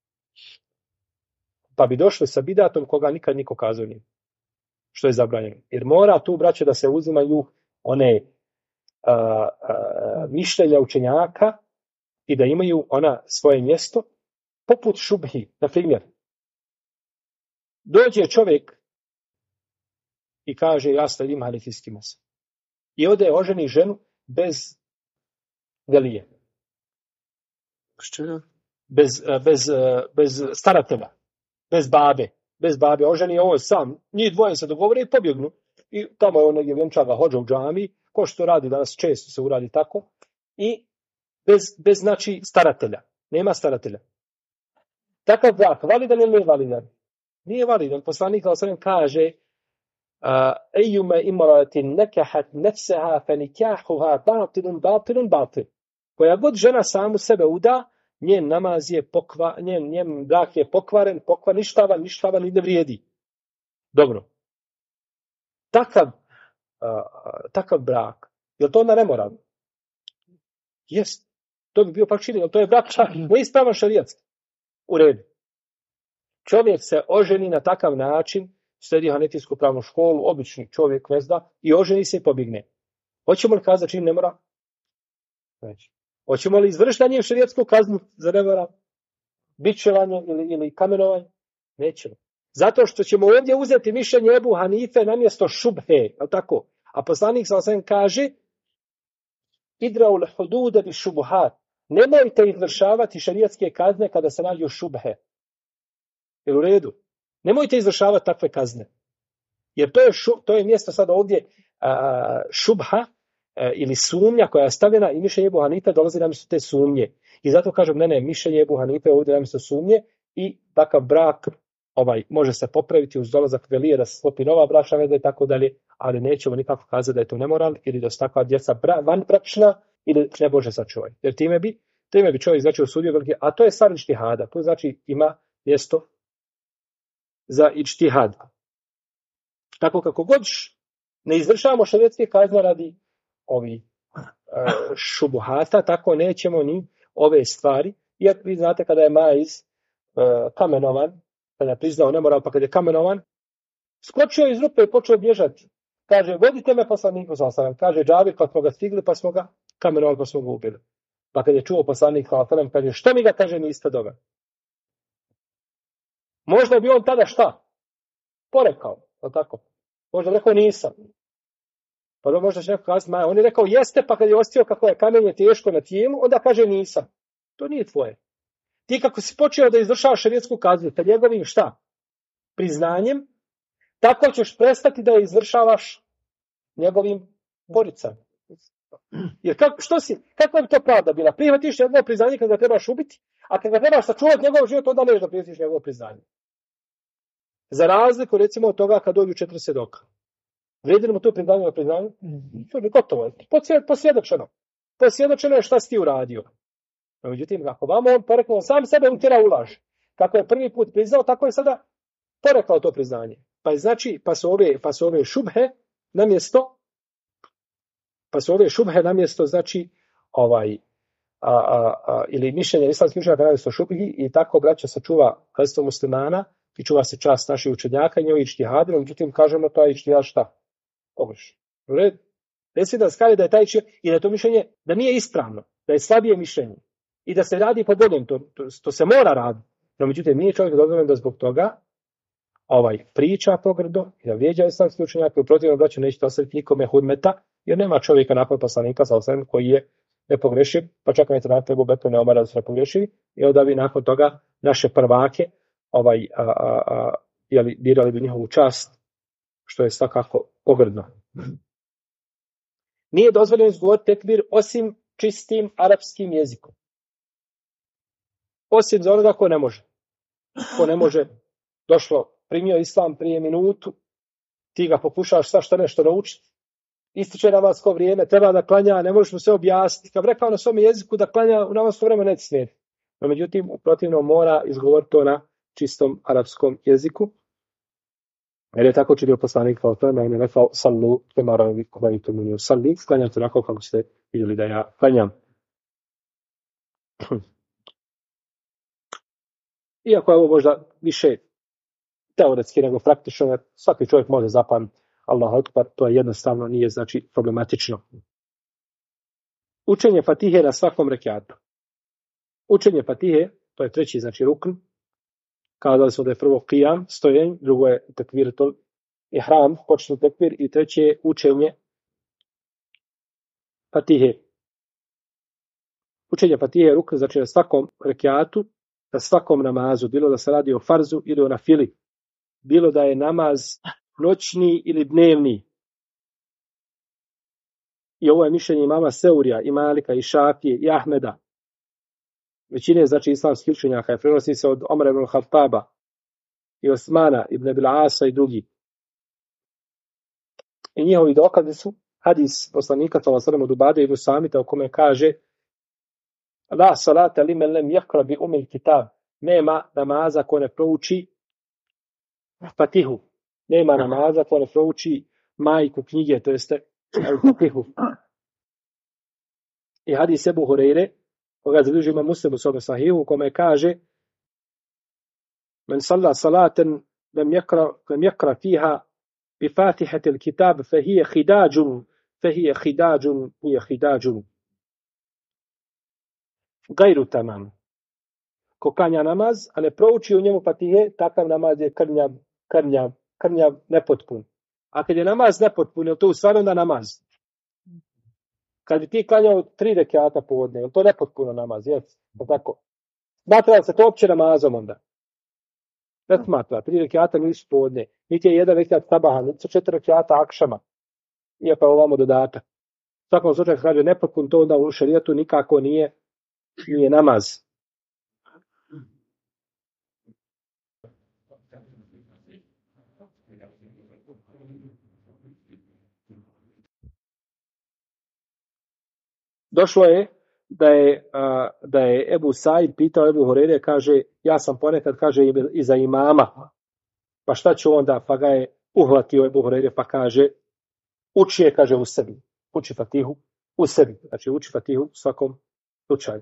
Pa bi došli sa bidatom koga nikad niko kazao nije. Što je zabranjeno. Jer mora tu, braće, da se uzimaju one mišljenja učenjaka i da imaju ona svoje mjesto, poput šubhi. Na primjer, dođe čovjek i kaže, ja sledim hanefijski mezheb. I ode oženi ženu bez velije. Bez staratelja. Bez babe, oženi on sam, njih dvoje se dogovore i pobjegnu. I tamo je on negdje vjenčava hođa u džami, ko što radi danas, često se uradi tako. I bez znači staratelja. Nema staratelja. Takav brak, validan ili nije validan? Nije validan. Poslanik sallallahu kaže ejume imratin nekahat nefseha fe nikahuha batilun. Koja god žena samu sebe uda, njen namaz je njen brak je pokvaren, ništavan i ne vrijedi. Dobro. Takav brak, je li to onda nemoralno? Jest. To bi bio pak činjen, ali to je brak čak neispravan šarijatski. U redu. Čovjek se oženi na takav način, sledi hanefijsku pravnu školu, obični čovjek ne zna, i oženi se i pobjegne. Hoćemo li kazati čim ne mora? Neće. Hoćemo li izvršiti na njem šarijatsku kaznu za nemoral? Bičevanje ili kamenovanje? Nećemo. Zato što ćemo ovdje uzeti mišljenje Ebu Hanife na mjesto šubhe, je li tako? A poslanik sallallahu kaže idraul hudude bi šubuhat. Nemojte izvršavati šarijatske kazne kada se nađu šubhe. Jer u redu. Nemojte izvršavati takve kazne. Jer to je mjesto sad ovdje šubha ili sumnja koja je stavljena i mišljenje Ebu Hanife dolazi na mjesto te sumnje. I zato kažem, ne, mišljenje Ebu Hanife ovdje na mjesto sumnje i takav brak može se popraviti uz dolazak velije da se sklopi nova bračna veza i tako dalje, ali nećemo nikako kazati da je to nemoral ili da su takva djeca vanbračna ili ne Bože sačuvaj. Jer time bi čovjek znači osudio velike, a to je stvar ičtihada. To znači ima mjesto za ičtihad. Tako kako god ne izvršavamo šarijetske kazne radi šubuhata, tako nećemo ni ove stvari. Iako vi znate kada je Maiz kamenovan, kada je priznao nemoral, pa kada je kamenovan, skočio iz rupe i počeo bježati. Kaže, vodite me poslaniku sallallahu alejhi ve sellem. Kaže Džabir, pa smo ga stigli, pa smo ga kamenovali, pa smo ga ubili. Pa kada je čuo poslanik sallallahu alejhi ve sellem, kaže, što mi ga kaže niste doveli? Možda bi on tada šta? Porekao, je tako? Možda rekao nisam. Pa možda će neko kazati, on je rekao jeste, pa kad je ostio kako je kamenje teško na tijelu, onda kaže nisam. To nije tvoje. Ti kako si počeo da izvršavaš šarijetsku kaznu, sa njegovim šta? Priznanjem, tako ćeš prestati da je izvršavaš njegovim poricama. Jer kakva bi to pravda bila? Prihvatiš njegovo priznanje kada ga trebaš ubiti, a kada ga trebaš sačuvati njegov život, onda neš da prihvatiš njegovo priznanje. Za razliku, recimo, od toga kad dođu 4 svjedoka. Vrijedi mu to priznanje na priznanje? To je gotovo. Posvjedočeno. Posvjedočeno je šta si ti uradio. Međutim, ako vamo on porekao, sam sebe utjera u laž. Kako je prvi put priznao, tako je sada porekao to priznanje. Pa su ove šubhe namjesto, znači, ili mišljenje islamskih učenjaka namjesto šubhi, i tako, braća, sačuva kazstvo muslimana i čuva se čast naših učenjaka i njihovi ičtihadima, međutim, kažemo, to je ičtihad šta? Pogrešno. U redu. Ne smije da skali da je taj i da je to mišljenje, da nije ispravno, da je slabije mišljenje i da se radi po boljem, to se mora raditi. No, međutim, nije čovjek dozvoljen da zbog toga priča pogrdo i da vrijeđa islamski učenjaka, u protivnom, braću, nećete ostaviti nikome hudmeta, jer nema čovjeka nakon poslanika sa osam koji je nepogrešiv, pa čak ne treba Ebu Bekra ne Omara da su nepogrešivi, i onda bi nakon toga naše prvake dirali bi njihovu čast, što je svakako pogrdno. Nije dozvoljeno izgovoriti tekbir osim čistim arapskim jezikom. Osim za onoga ko ne može. Ko ne može, primio islam prije minutu, ti ga pokušaš svašta nešto naučiti, ističe namasko vrijeme, treba da klanja, ne možeš mu sve objasniti. Kad rekao na svom jeziku da klanja, u namasko vrijeme neće smijeti. No, međutim, u protivnom mora izgovoriti to na čistom arapskom jeziku. Jer je tako činio poslanik, kao to je meni rekao, sallu, salli, klanjate onako kako ste vidjeli da ja klanjam. Iako je ovo možda više teoretski nego praktično, svaki čovjek može zapamtiti Allahu Akbar, to je jednostavno, nije znači problematično. Učenje Fatihe na svakom rekiatu. Učenje Fatihe, to je treći, znači rukn. Kazali smo da je prvo qiyam, stojenje, drugo je tekbiratul ihram, početni tekbir, i treće je učenje Fatihe. Učenje Fatihe je rukn, znači na svakom rekiatu, na svakom namazu, bilo da se radi o farzu ili o nafili, bilo da je namaz noćni ili dnevni. I ovo je mišljenje imama Seurija, i Malika, i Šafije, i Ahmeda. Većine, znači, islamskih učenjaka je prenosi se od Omara ibn Khattaba i Osmana ibn Abil Asa i drugi. I njihovi dokazi su hadis poslanika sallallahu alejhi ve sellem od Ubade ibn Samita, u kome kaže: La salata limen lem yaqra bi umil kitab. Nema namaza ko ne prouči Fatihu. Nema namaza ko ne prouči majku knjige, to jeste Fatihu. I hadis Ebu Hureyre, koga zabilježi ima Muslim u svome sahihu, u kome kaže: Men salla salaten lem yaqra fiha bi fatihati al-kitab fahije khidađun gajru tamam. Ko klanja namaz, a ne prouči u njemu Fatihe, takav namaz je krnjav, nepotpun. A kad je namaz nepotpun, je to u stvari onda namaz? Kad bi ti klanjao 3 rekata povodne, je to nepotpuno namaz, je tako? Smatra se to opće namazom onda? Ne smatra, 3 rekata nisu povodne. Niti je 1 rekat sabaha, niti su 4 rekata akšama. Iako je ovamo dodatak. U svakom slučaju kaže nepotpun, to onda u šerijetu nikako nije namaz. Došlo je da je Ebu Said pitao Ebu Hureyre, kaže, ja sam ponekad, kaže, i za imama. Pa šta ću onda? Pa ga je uhvatio Ebu Hureyre, pa kaže, uči je, kaže, u sebi. Uči Fatihu u sebi. Znači, uči Fatihu u svakom slučaju.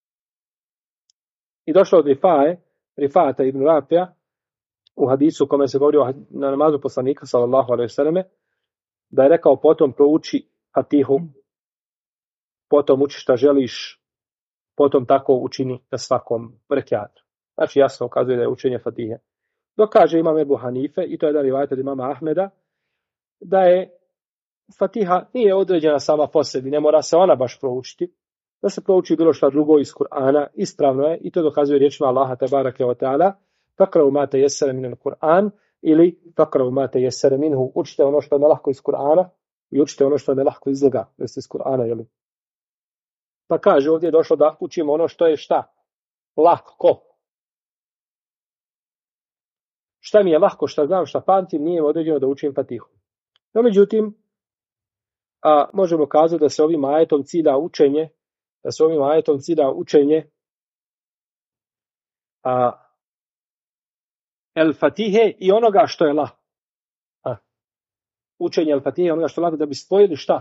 I došlo od Rifata ibn Rafija, u hadisu kome se govori na namazu poslanika, sallallahu alejhi ve selleme, da je rekao, potom prouči Fatihu, potom uči šta želiš, potom tako učini na svakom rekiatu. Znači jasno ukazuje da je učenje Fatihe. Dok kaže imam Ebu Hanife, i to je da rivajat od imama Ahmeda, da je Fatiha nije određena sama po sebi, ne mora se ona baš proučiti, da se prouči bilo šta drugo iz Kur'ana, ispravno je, i to dokazuje riječima Allaha tebareke ve taala, fakrau ma tayassara min al-Qur'an, ili fakrau ma tayassara minhu, učite ono što je lahko iz Kur'ana i učite ono što je lahko iz njega, jeste iz Kur'ana, jeli? Pa kaže, ovdje je došlo da učimo ono što je šta? Lahko. Šta mi je lahko, šta znam, šta pamtim, nije određeno da učim Fatihu. No, međutim, možemo kazati da se ovim ajetom cilja učenje, El Fatihe i onoga što je lahko. učenje Al-Fatihe, onoga što radi da bi spojili šta?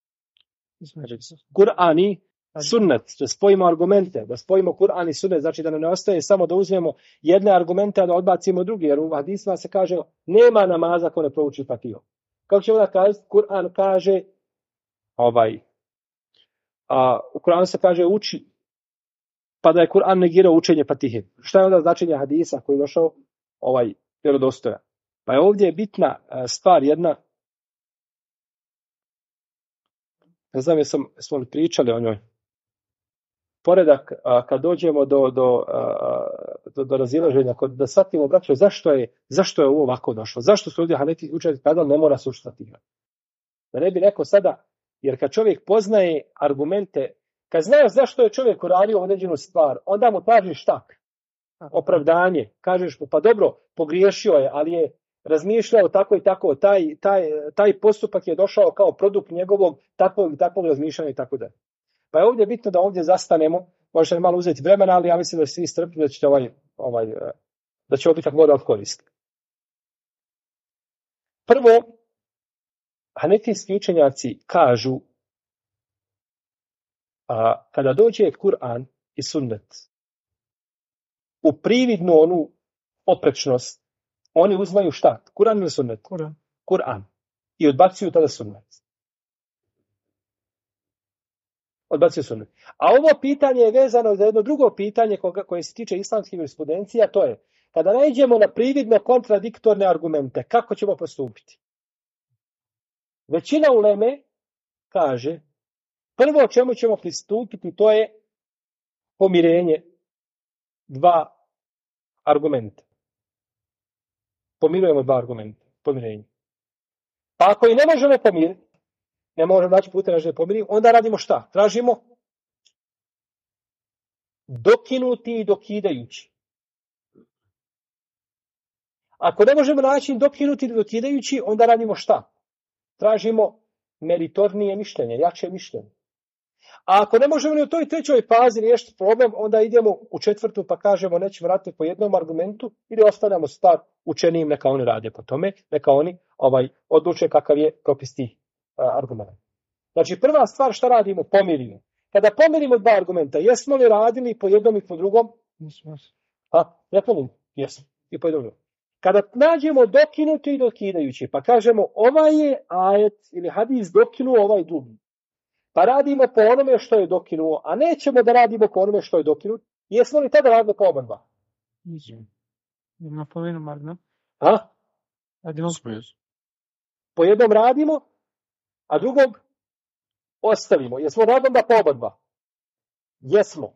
Kur'an i sunnet, da spojimo argumente, da spojimo Kur'an i sunnet, znači da ne ostaje samo da uzmemo jedne argumente, a da odbacimo druge, jer u hadisima se kaže nema namaza ako ne prouči Fatihu. Kako ćemo da kazati? Kur'an kaže u Kur'anu se kaže uči, pa da je Kur'an negirao učenje Fatihe. Šta je onda značenje hadisa koji je došao vjerodostojan? Pa je ovdje bitna stvar jedna, ne znam smo li pričali o njoj, poredak kad dođemo do razilaženja, da shvatimo, braćo, zašto je ovo ovako došlo? Zašto su ovdje Hanefi učenjaci kazali ne mora se učiti Fatiha? Da ne bi rekao sada, jer kad čovjek poznaje argumente, kad znaš zašto je čovjek uradio određenu stvar, onda mu tražiš šta? Opravdanje. Kažeš mu, pa dobro, pogriješio je, ali je razmišljao tako i tako, taj postupak je došao kao produkt njegovog takvog razmišljanja i tako dalje. Pa je ovdje bitno da ovdje zastanemo, možete malo uzeti vremena, ali ja mislim da svi strpni da ćete da će ovo biti tako od koristi. Prvo, hanefijski učenjaci kažu kada dođe Kur'an i sunnet u prividnu onu oprečnost, oni uzmaju šta? Kur'an ili sunnet? Kur'an. I odbacuju tada sunnet. Odbacuju sunnet. A ovo pitanje je vezano za jedno drugo pitanje koje se tiče islamske jurisprudencije, to je kada naiđemo na prividno kontradiktorne argumente, kako ćemo postupiti? Većina uleme kaže, prvo o čemu ćemo pristupiti, to je pomirenje dva argumenta. Pomirujemo dva argumenta. Pomirenje. Pa ako i ne možemo pomiriti, ne možemo naći puta da pomirimo, onda radimo šta? Tražimo dokinuti i dokidajući. Ako ne možemo naći dokinuti i dokidajući, onda radimo šta? Tražimo meritornije mišljenje, jače mišljenje. A ako ne možemo ni u toj trećoj fazi riješiti problem, onda idemo u četvrtu pa kažemo nećemo raditi po jednom argumentu ili ostavljamo stvar učenijim, neka oni rade po tome, neka oni odluče kakav je propis tih argumenta. Znači prva stvar šta radimo? Pomirimo. Kada pomirimo dva argumenta, jesmo li radili po jednom i po drugom? Jesmo. I po jednom. Kada nađemo dokinuti i dokidajući, pa kažemo ovaj je ajet ili hadis dokinuo ovaj drugi. Pa radimo po onome što je dokinuo, a nećemo da radimo po onome što je dokinut. Jesmo li tada radili po oba dva? Po jednom radimo, a drugog ostavimo. Jesmo radili da po oba dva? Jesmo.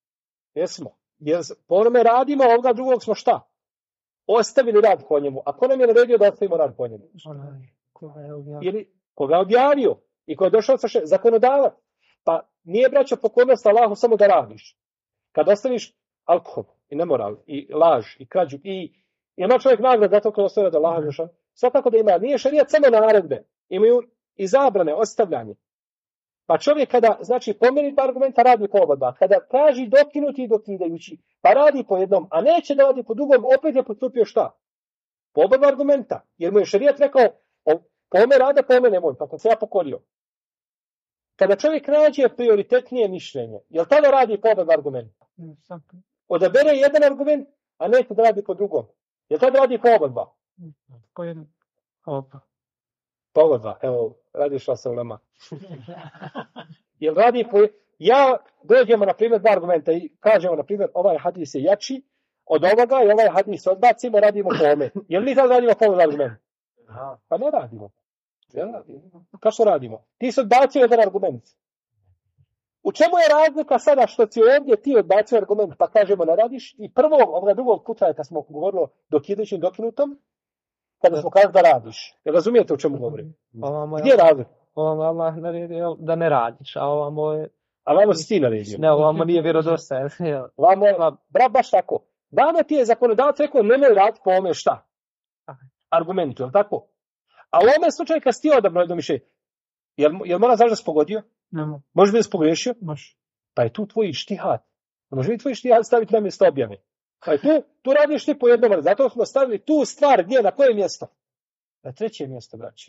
Po onome radimo, a ovoga drugog smo šta? Ostavili rad po njemu. A ko nam je naredio da ostavimo rad po njemu? Ili koga je objavio i ko je došao sa zakonodavac. Pa nije, braćo, pokornost Allahu samo da radiš. Kad ostaviš alkohol i nemoral i laž i krađu i ima čovjek nagrad zato kad ostavlja da lažeš. Sve tako da ima. Nije šerijat samo naredbe. Imaju i zabrane, ostavljanje. Pa čovjek kada, znači, pomeni argumenta, radi po oba dva. Kada traži dokinuti i dokidajući, pa radi po jednom, a neće da radi po drugom, opet je postupio šta? Po oba dva argumenta. Jer mu je šerijat rekao, po ome rada, po ome nemoj, pa se ja pokorio. Kada čovjek nađe prioritetnije mišljenje, jel tada radi po oba dva argumenta? Odabere jedan argument, a neće da radi po drugom. Jel tada radi po oba dva? Po jednom. Po oba dva. Evo, radiš sa ulema. Jel radi po... Ja dođemo, na primjer, dva argumenta i kažemo, na primjer, ovaj hadis je jači od ovoga i ovaj hadis odbacimo, radimo po ome. Jel mi sad radimo po ovom argumentu? Pa ne radimo. Kako što radimo? Ti si odbacio jedan argument. U čemu je razlika sada što ti ovdje ti odbacio argument pa kažemo ne radiš i ovoga drugog puta kad smo govorili dokidajućim dokinutom, kada smo kazali da radiš. Jel razumijete o čemu govorim? Gdje je razlika? Ovamo Allah naredio da ne radiš, a ovamo je... A ovamo si ti naredio. Ne, ovamo nije vjerodostojan. Ovamo je, baš tako. Dano ti je zakonodavac rekao nemoj raditi po ome šta? Argumentu, je li tako? A u ovome slučaju kad si ti odabrao jedno mišljenje, jel mora znaš da si pogodio? Ne. Možeš biti da si pogriješio? Može. Pa je tu tvoj štihat. Može biti tvoj štihat staviti na mjesto objave. Pa je tu radiš ti po jednom, zato smo stavili tu stvar gdje, na koje mjesto? Na treće mjesto, braći.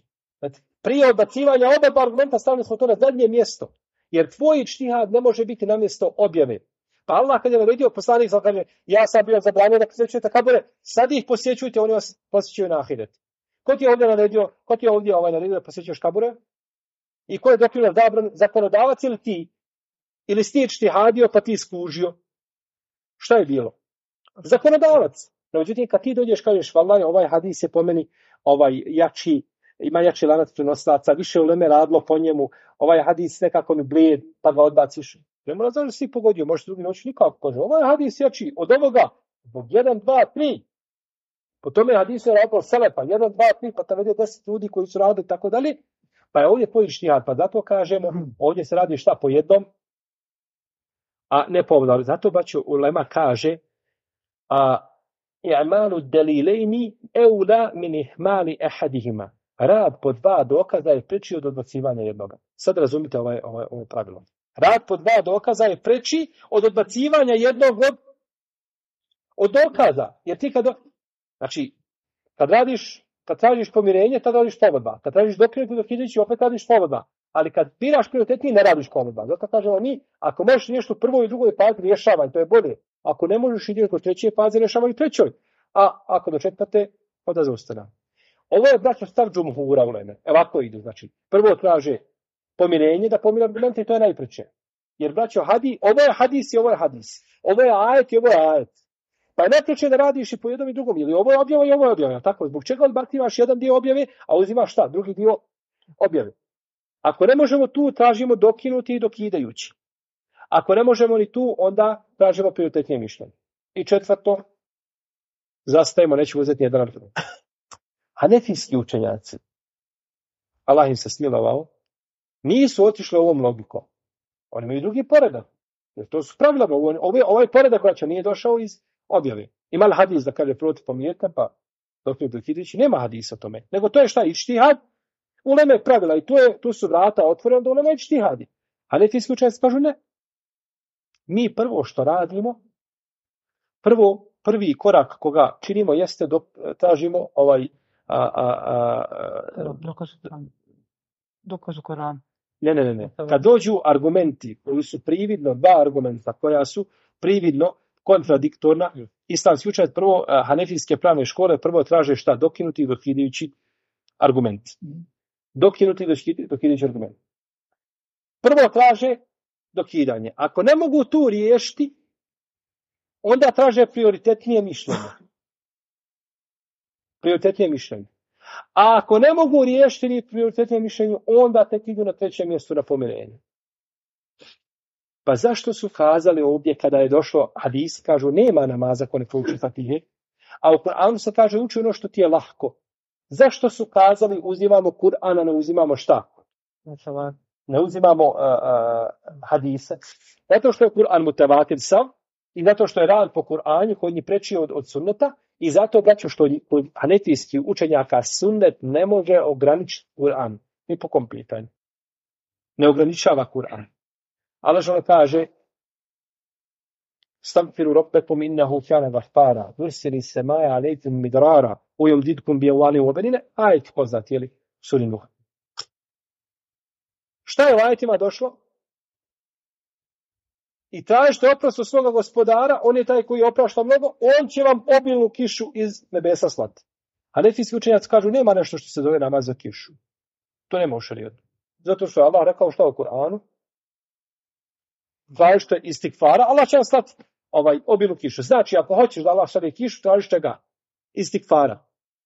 Znači, prije odbacivanja oba argumenta stavili smo to na zadnje mjesto. Jer tvoj ičtihad ne može biti na mjesto objave. Pa Allah kad je naredio, poslanik kaže, ja sam bio zabranio da posjećujete kabure, sad ih posjećujte, oni vas posjećuju na ahiret. Ko ti je ovdje naredio, naredio da posjećuješ kabure? I ko je dokinuo zabran, zakonodavac ili ti? Ili si ti ičtihadio pa ti iskužio? Šta je bilo? Zakonodavac. No, međutim, kad ti dođeš, kažeš, vallahi, ovaj hadis je po meni ima jači lanac prenosilaca, više uleme radilo po njemu, ovaj hadis nekako mi blijed, pa ga odbaciš. Ne mora znači si pogodio, možeš drugi noć nikako. Kaže, ovaj hadis jači od ovoga, zbog 1, 2, 3. Po tome hadisu je radilo selepa, 1, 2, 3, pa ta vede 10 ljudi koji su radili tako dalje. Pa je ovdje pojičnijad, pa zato kažemo, ovdje se radi šta po jednom, a ne po ovom. Zato baću ulema kaže, i'malu dalilejni eula min ihmali ahadihima. Rad po 2 dokaza je preči od odbacivanja jednoga. Sad razumite ovo pravilo. Rad po 2 dokaza je preči od odbacivanja jednog od dokaza. Jer ti kad tražiš pomirenje, tad radiš povodba. Kad tražiš dokinuti, opet radiš povodba. Ali kad biraš prioritetniji, ne radiš povodba. Zato kažemo mi, ako možeš nešto u prvoj i drugoj fazi, rješavaj, to je bolje. Ako ne možeš ideš do 3. faze, rješavaj u 3. A ako do 4. onda zaustana. Ovo je, braćo, stav džumhura uleme. Ovako idu, znači. Prvo traže pomirenje, da pomire argumente i to je najpreće. Jer, braćo, ovo je hadis i ovo je hadis. Ovo je ajet i ovo je ajet. Pa je najpreće da radiš i po jednom i drugom. Ili ovo je objava i ovo je objava. Tako, zbog čega odbacivaš jedan dio objave, a uzimaš šta? Drugi dio objave. Ako ne možemo tu, tražimo dokinuti i dokidajući. Ako ne možemo ni tu, onda tražimo prioritetnije mišljenje. I 4. zastajemo, nećemo uzeti jedan argument. Hanefijski učenjaci, Allah im se smilovao, nisu otišli ovom logikom. Oni imaju drugi poredak. Jer to su pravila. Ovaj poredak koja nije došao iz objave. Ima li hadis da kaže protiv pomijetka, pa doktor Dokidići, nema hadisa o tome. Nego to je šta? Ičtihad. Uleme pravila. I tu su vrata otvorena da uleme ičtihadi. Hanefijski učenjaci kažu ne. Mi prvo što radimo, prvi korak koga činimo jeste tražimo dokaz u Koranu. Ne. Kad dođu argumenti koji su prividno, 2 argumenta koja su prividno kontradiktorna, islamski učenjaci prvo, hanefijske pravne škole, prvo traže šta? Dokinuti i dokidajući argument. Dokinuti i dokidajući argument. Prvo traže dokidanje. Ako ne mogu tu riješiti, onda traže prioritetnije mišljenje. A ako ne mogu riješiti ni prioritetnije mišljenje, onda tek idu na 3. mjestu na pomirenje. Pa zašto su kazali ovdje kada je došlo hadis, kažu nema namaza ko ne prouči Fatihe, a u Kur'anu se kaže uči ono što ti je lahko. Zašto su kazali uzimamo Kur'ana, ne uzimamo šta? Ne uzimamo hadise. Zato što je Kur'an mutavatir sav i zato što je rad po Kur'anu koji je preči od sunneta i zato braćo što kod hanefijskih učenjaka sunnet ne može ograničiti Kur'an. Ni po kom pitanju. Ne ograničava Kur'an. Allah žele kaže Stagfiru rabbakum innahu kana ghaffara yursili sama'a alaykum midrara wa yumdidkum bi amwalin wa banina. Ajet poznat je li sura Nuh. Šta je u ajetima došlo? I tražite oprost od svoga gospodara, on je taj koji oprašta mnogo, on će vam obilnu kišu iz nebesa slati. Hanefijski učenjaci kažu, nema nešto što se zove namaz za kišu. To nema u šerijatu. Zato što je Allah rekao šta u Kur'anu? Tražite istikfara, Allah će vam slati obilnu kišu. Znači, ako hoćeš da Allah šalje kišu, tražiš čega? Istikfara.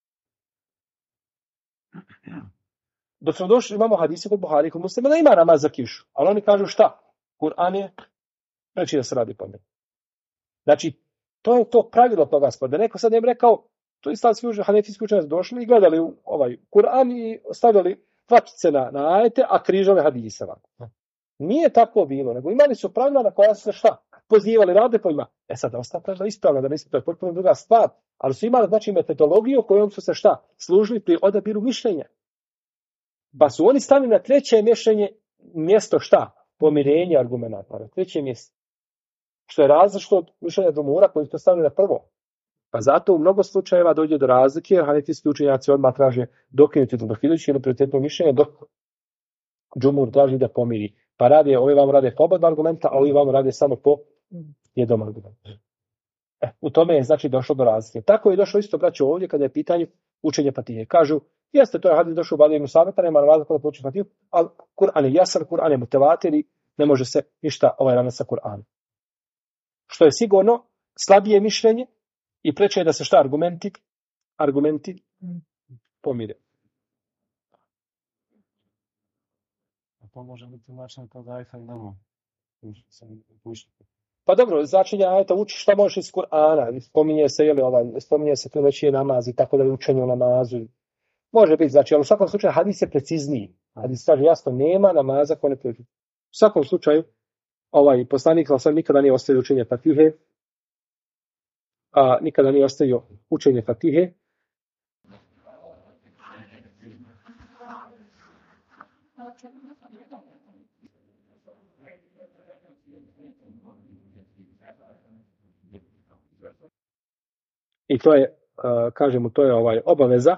Dok smo došli, imamo hadise kod Buhari, kod Muslima, da ima namaz za kišu. Ali oni kažu šta? Kur'an je reći da se radi po meni. Znači, to je to pravilo toga spora. Da neko sad ne bi rekao, to islamski hanefijski učenjaci došli i gledali Kur'an i stavljali kvačice na ajete, a križove hadise. Nije tako bilo, nego imali su pravila na koja su se šta? Pozivali, rade po ima. Sad, da ostane pravila ispravna, da mislim, to je potpuno druga stvar. Ali su imali, znači, metodologiju kojom su se šta? Služili pri odabiru mišljenja. Pa su oni stavili na 3. mišljenje mjesto šta? Pomirenje argumenata. Na 3. mjesto. Što je različito od mišljenja džumhura koji su to stavili na 1. Pa zato u mnogo slučajeva dođe do razlike, jer hanefijski učenjaci odmah traže dokinuti to, dok idući jedno prioritetno mišljenje, dok džumhur traži da pomiri. Pa ovi vam rade po oba argumenta, a ovi vam rade samo po jednom argumentu. U tome je znači došlo do razlike. Tako je došlo isto, braćo, ovdje kada je pitanje učenje Fatihe. Kažu, jeste, to je hadis došao u Badiju Musabeta, nema razlika kada poči Fatihu, ali Kur'an je jasan, Kur'an je mutevatir i ne može se ništa rana sa Kur'anom. Što je sigurno slabije mišljenje i preče je da se šta argumenti pomire. To može biti način kao da ajta i nama. Pa dobro, značenje ajeta uči šta možeš iz Kur'ana. Spominje se tu već je namaz i tako da je učenje o namazu. Može biti, znači, ali u svakom slučaju hadis je precizniji. Hadis kaže jasno, nema namaza ko ne prođe. U svakom slučaju, poslanik sam nikada nije ostavio učenje Fatihe, nikada nije ostavio učenje Fatihe. I to je, kažemo, to je obaveza.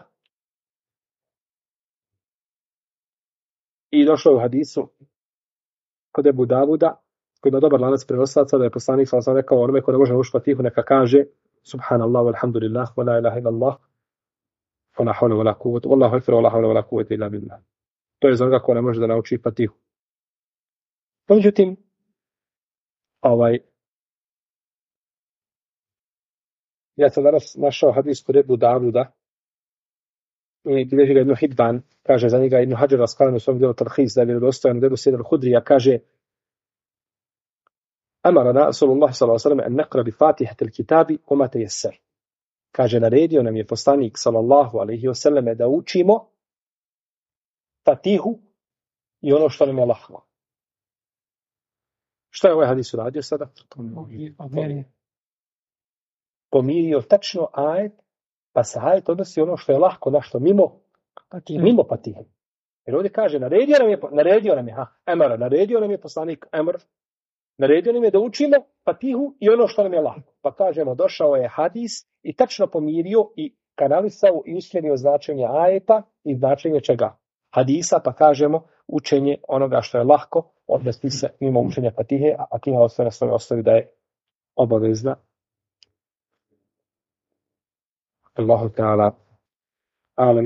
I došlo je u hadisu kod Ebu Davuda, koji ima dobar lanac prenosilaca, da je poslanik sam rekao onome ko ne može naučiti Fatihu, neka kaže subhanallah, walhamdulillah, wa la ilaha illallah, wa la hawla wa la quwwata, wallahu akbar, wa la hawla wa la quwwata illa billah. To je za onoga ko ne može da nauči Fatihu. Međutim, ja sam danas našao hadis kod Ebu Davuda, i bilježi ga Ibn Hidban, kaže za njega Ibn Hadžar al-Asqalani u svom djelu Talhis, da je vjerodostojan u djelu Sejda al-Hudrija, kaže Amarana Rasulullah sallallahu alejhi ve sellem an naqra bi Fatihati al-kitabi wa ma tayassar. Kaže, naredio nam je poslanik sallallahu alejhi ve sellem da učimo Fatihu i ono što nam je lahko. Šta je ovaj hadis uradio sada? Pomirio tačno ajet, pa se ajet odnosi ono što je lahko, našto mimo Fatihe. Jer ovdje kaže, naredio nam je poslanik Amr, naredio nam je da učimo Fatihu i ono što nam je lahko. Pa kažemo, došao je hadis i tačno pomirio i kanalisao i usmjerio značenje ajeta i značenje čega? Hadisa, pa kažemo, učenje onoga što je lahko, odnosi se mimo učenja Fatihe, a Fatiha ostaje na svojoj osnovi da je obavezna. Allahu ta'ala alim.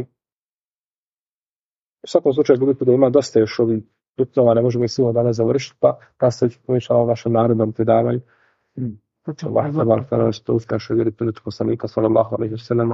U svakom slučaju budući da ima dosta još ovih ruknova, ne možemo ih svima danas završiti, pa nastavit pomišljamo o vašem narodnom predavanju. Allah ta'ala se to uskaše vjeriti priliku poslanika sallallahu alejhi ve sellem.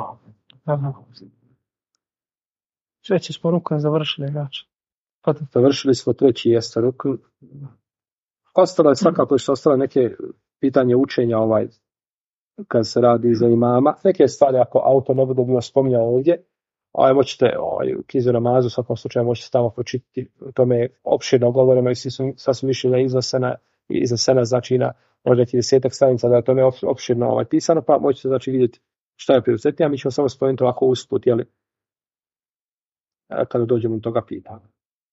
Treći smo rukn završili, znači. Završili smo treći jeste rukn. Ostalo je svakako što ostalo neke pitanje učenja kad se radi za imama. Neke stvari ako autor ne bude bio spominjao ovdje, možete u knjizi namazu, u svakom slučaju možete tamo pročitati, u tome je opširno govoreno i sasvim mišljeno iznesena znači na možda 10 stranica da je tome opširno pisano, pa možete znači vidjeti šta je prioritetnije, a mi ćemo samo spomenuti ovako usput, kada dođemo do toga pitanja.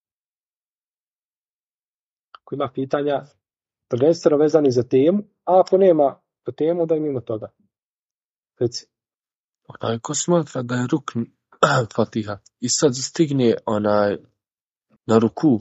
Ako ima pitanja, prvenstveno vezani za temu, a ako nema po temu, da imamo toga. Reci. Ko smatra da je rukn Fatiha i sad stigne na ruku,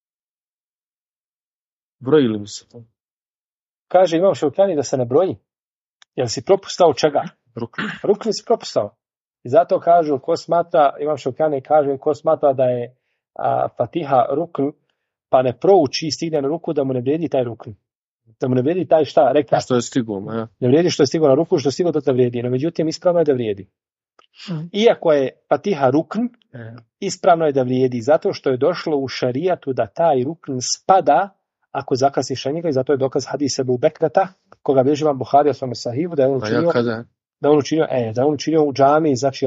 broji li mu se to? Kaže Imam Šaukani da se ne broji. Jel si propustao čega? Rukn si propustao. I zato kažu, Imam Šaukani kaže, ko smatra da je Fatiha rukn, pa ne prouči i stigne na ruku, da mu ne vredi taj rukn. Da mu ne vredi taj šta? Rekla. Što je stiglo, ja. Ne vredi što je stiglo na ruku, što je stiglo da vredi. No, međutim, ispravno je da vrijedi. Iako je Fatiha rukn, ispravno je da vrijedi, zato što je došlo u šarijatu da taj rukn spada ako zakasniš na njega, i zato je dokaz hadisa Ebu Bekrata, koga bilježi Imam Buhari o svome sahihu, da je on učinio u džamiji, znači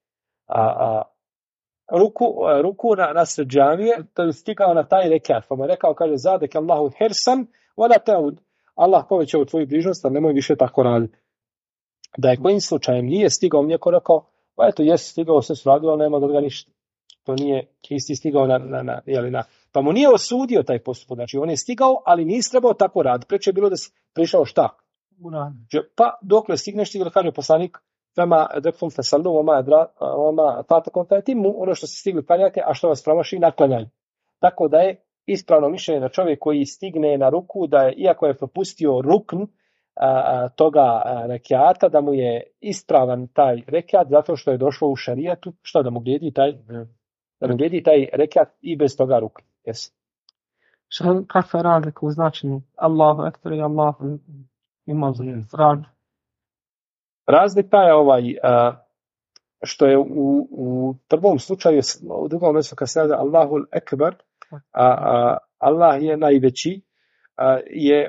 ruku na sred džamije, da je stigao na taj rekat, pa mu je rekao, kaže, zadek Allahu hersan, wala ta'ud, Allah povećao tvoju bližnost, a nemoj više tako raditi. Da je kojim slučajem nije stigao, mi je rekao, pa eto, jesi stigao, sve su radilo, ali nema od toga ništa. To nije isti stigao pa mu nije osudio taj postupak. Znači, on je stigao, ali nije trebao tako raditi. Preče je bilo da si prišao šta? Pa dokle stigneš ti, kaže poslanik, vema adrekum fesallu, vama fatakum fatimu, ono što se stigli klanjate, a što vas promaši, naklanjaju. Tako da je ispravno mišljenje na čovjek koji stigne na ruku, da je, iako je propustio rukn toga rekiata, da mu je ispravan taj rekiat, zato što je došlo u šarijatu, što da mu vrijedi taj rekiat i bez toga rukn. Yes. Kakva je razlika u značenju Allahu ekber i Allahu ima razlika? Razlika je što je u prvom slučaju, u drugom mjestu kad se radi Allahu ekber, Allah je najveći, je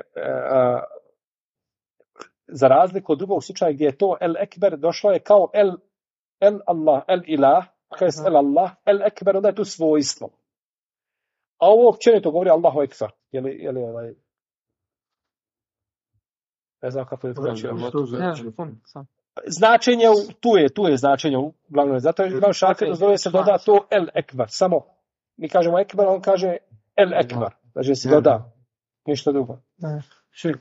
za razliku od drugog slučaja gdje je to el ekber došlo je kao el Allah, el ilah, kada je el Allah, el ekber, onda je tu svojstvo. A ovo općenito govori Allahu ekber. Je li ne znam kako je to značenje, tu je značenje uglavnom. Zato je imam Šafir dozvolio se doda to el ekber. Samo mi kažemo ekber, on kaže el ekber. Znači se doda ništa drugo. Šejh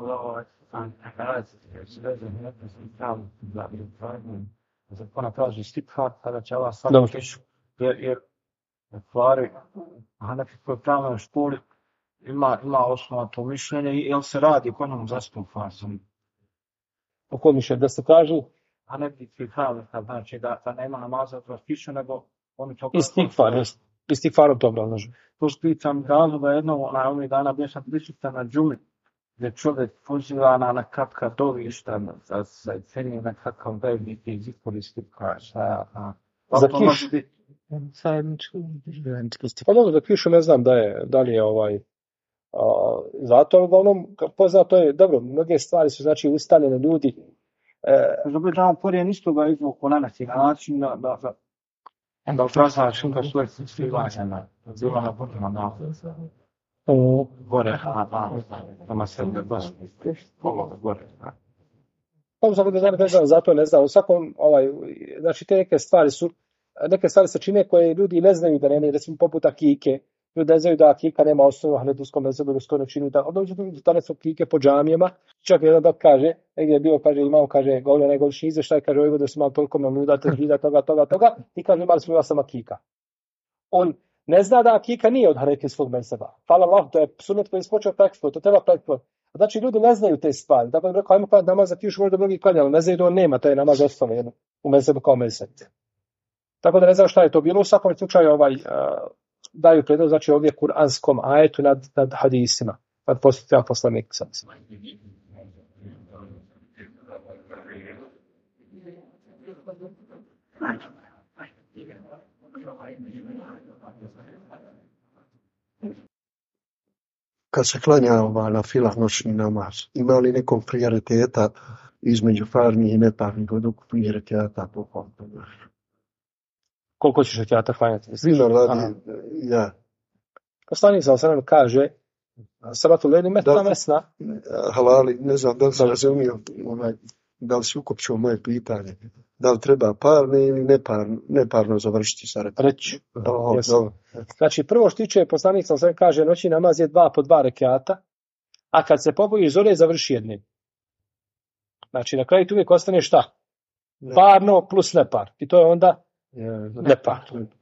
za ona traži stiphat, kada će Allah sam kišu, jer stvari, a nekako pravno školi ima osnova to mišljenje, jel se radi po njom zastup fasom. Po kom mišljenju? Da se kažu? A ne bi stiphat, znači da nema namaza od kišu, nego oni to... Istikfarom to obrazlažu. To spitam razloga jednog, ovih dana bio sam prisutan na džumi, gdje čovjek poziva na nekakva dovišta, za cenje nekakav veliki zikoristi praša. Za kiš? Pa dobro, za kišu ne znam da li je zato uglavnom poznato je, dobro, mnoge stvari su znači ustaljene ljudi. Zato je tamo porijen istoga izvuku na neki način da utrazaš da svoje skrivanja na zivana budima na gore, tamo se ne baš gore. Pa samo da znam, zato ne znam, u svakom, znači te neke stvari se čine koje ljudi ne znaju da ne, recimo poput akike, ljudi ne znaju da akika nema osnovu, a neduskom mezebu skoro čini da odnođu da su akike po džamijama, čak jedan da kaže, negdje je bio, kaže, imao, kaže, govore najgodišnji izveštaj, kaže, ove godine su imali toliko mamuda, težvida, toga, i kaže, imali smo 8 akika. On ne zna da akika nije od hanefijskog mezheba. Hvala Allah, to je sunnet koji je spočeo praktikovat, to treba praktikovat. Znači, ljudi ne znaju te stvari. Tako da rekao, ajmo klanjati namaz za kišu, možda mnogi klanjali, ne znaju da on nema, to je namaz osnovno u mezhebu kao mezheb. Tako da ne znam šta je to bilo. U svakom slučaju daju prednost, znači ovdje kuranskom ajetu nad hadisima. Nad posjetima poslanika. Kad se klanja na fila noćni namaz, ima li nekog prioriteta između farnih i neparnih od ukupnih rekiata po kontu? Koliko ćeš rekiata klanjati? Svima radi, ja. Poslanik sallallahu kaže, salatu lejli metna mesna. Halali, ne znam da li sam razumio, da li si ukopčio moje pitanje. Da li treba parne ili neparno završiti sa rekiatom? Reći. Znači, prvo što tiče, poslanik sallallahu kaže, noćni namaz je 2 po 2 rekiata, a kad se poboji zore, završi jednim. Znači, na kraju tu uvijek ostane šta? Parno plus nepar. I to je onda nepar.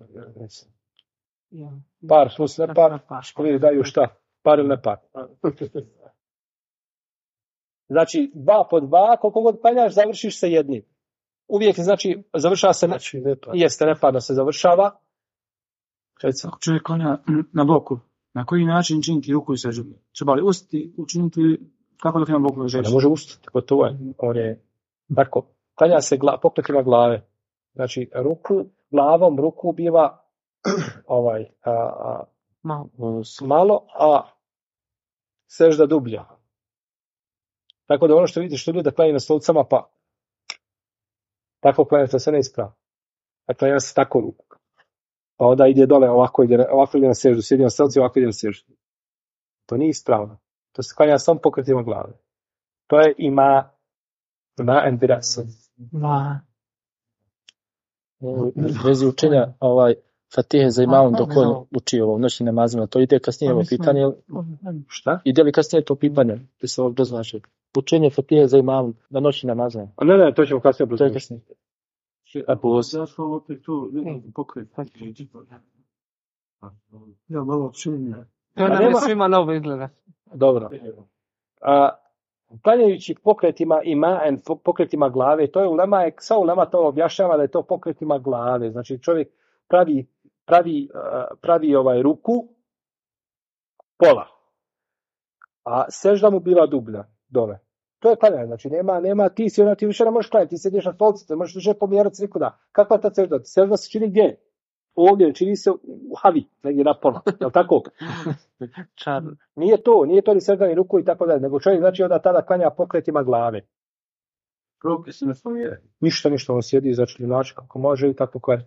Par plus nepar. Uvijek daju šta? Par ili nepar. Znači, 2 po 2, koliko god klanjaš, završiš sa jednim. Uvijek, znači, završava se, jeste neparno se završava. Ako čovjek klanja na bloku, na koji način činiti ruku i seždu? Treba li ustati, učiniti, kako dok ima bloku žeći? Ne može ustati, gotovo je. On je tako, klanja se pokretima glave. Znači, glavom ruku biva malo, a sežda dublja. Tako da ono što vidite što ljudi klanjaju na stolicama, pa tako klanjate se ne ispravo. A klanja se tako ruku. Pa onda ide dole, ovako ide na seždu, sjedi na stolici, ovako ide na seždu. To nije ispravno. To se klanja samo pokretima glave. To je ima endirasa. U vezi učenja Fatihe za imamom dok on uči ovo noćnim namazima. To ide kasnije ovo pitanje. Šta? Ide li kasnije to pitanje? Da se ovo dozvaže. Učenje Fatihe za imamom na noćnim namazima. Ne, to ćemo kasnije To je kasnije. Zašto opet tu pokret? Ja malo činjenje. To nam je svima novo izgleda. Dobro. Klanjajući pokretima glave, to je sva ulema to objašnjava da je to pokretima glave. Znači čovjek pravi ruku pola, a sežda mu bila dublja dole. To je klanjanje, znači nema ti više ne možeš klanjati, ti sediš na stolci, ne možeš više pomjerati nikuda. Kakva ta sežda? Sežda se čini gdje? Ovdje, čini se u havi, negdje na pola, je li tako? Nije to ni sežda ni ruku i tako dalje, nego čovjek znači onda tada klanja pokretima glave. Ruke se ne smije. Ništa, on sjedi, znači način kako može i tako koje.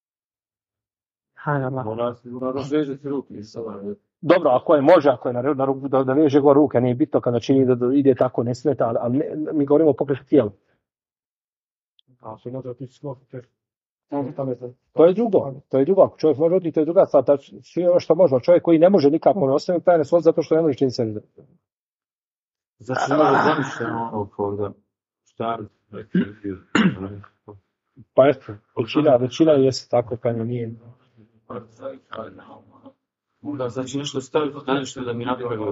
Mora razvežiti ruke. Dobro, ako je može, ako je na ruku, da veže go ruke, nije bitno kada čini da ide tako, ne smeta, ali mi govorimo o pokretu tijela. To je drugo. Ako čovjek može oditi, to je druga stvar. Sve ono što može. Čovjek koji ne može nikako ne ostaje taj ne svod zato što ne može čini se. Znači, ne može zamišljeno ono kao da šta pa eto, većina jeste tako, pa nije. Onda znači nešto staviti, znači da mi napravimo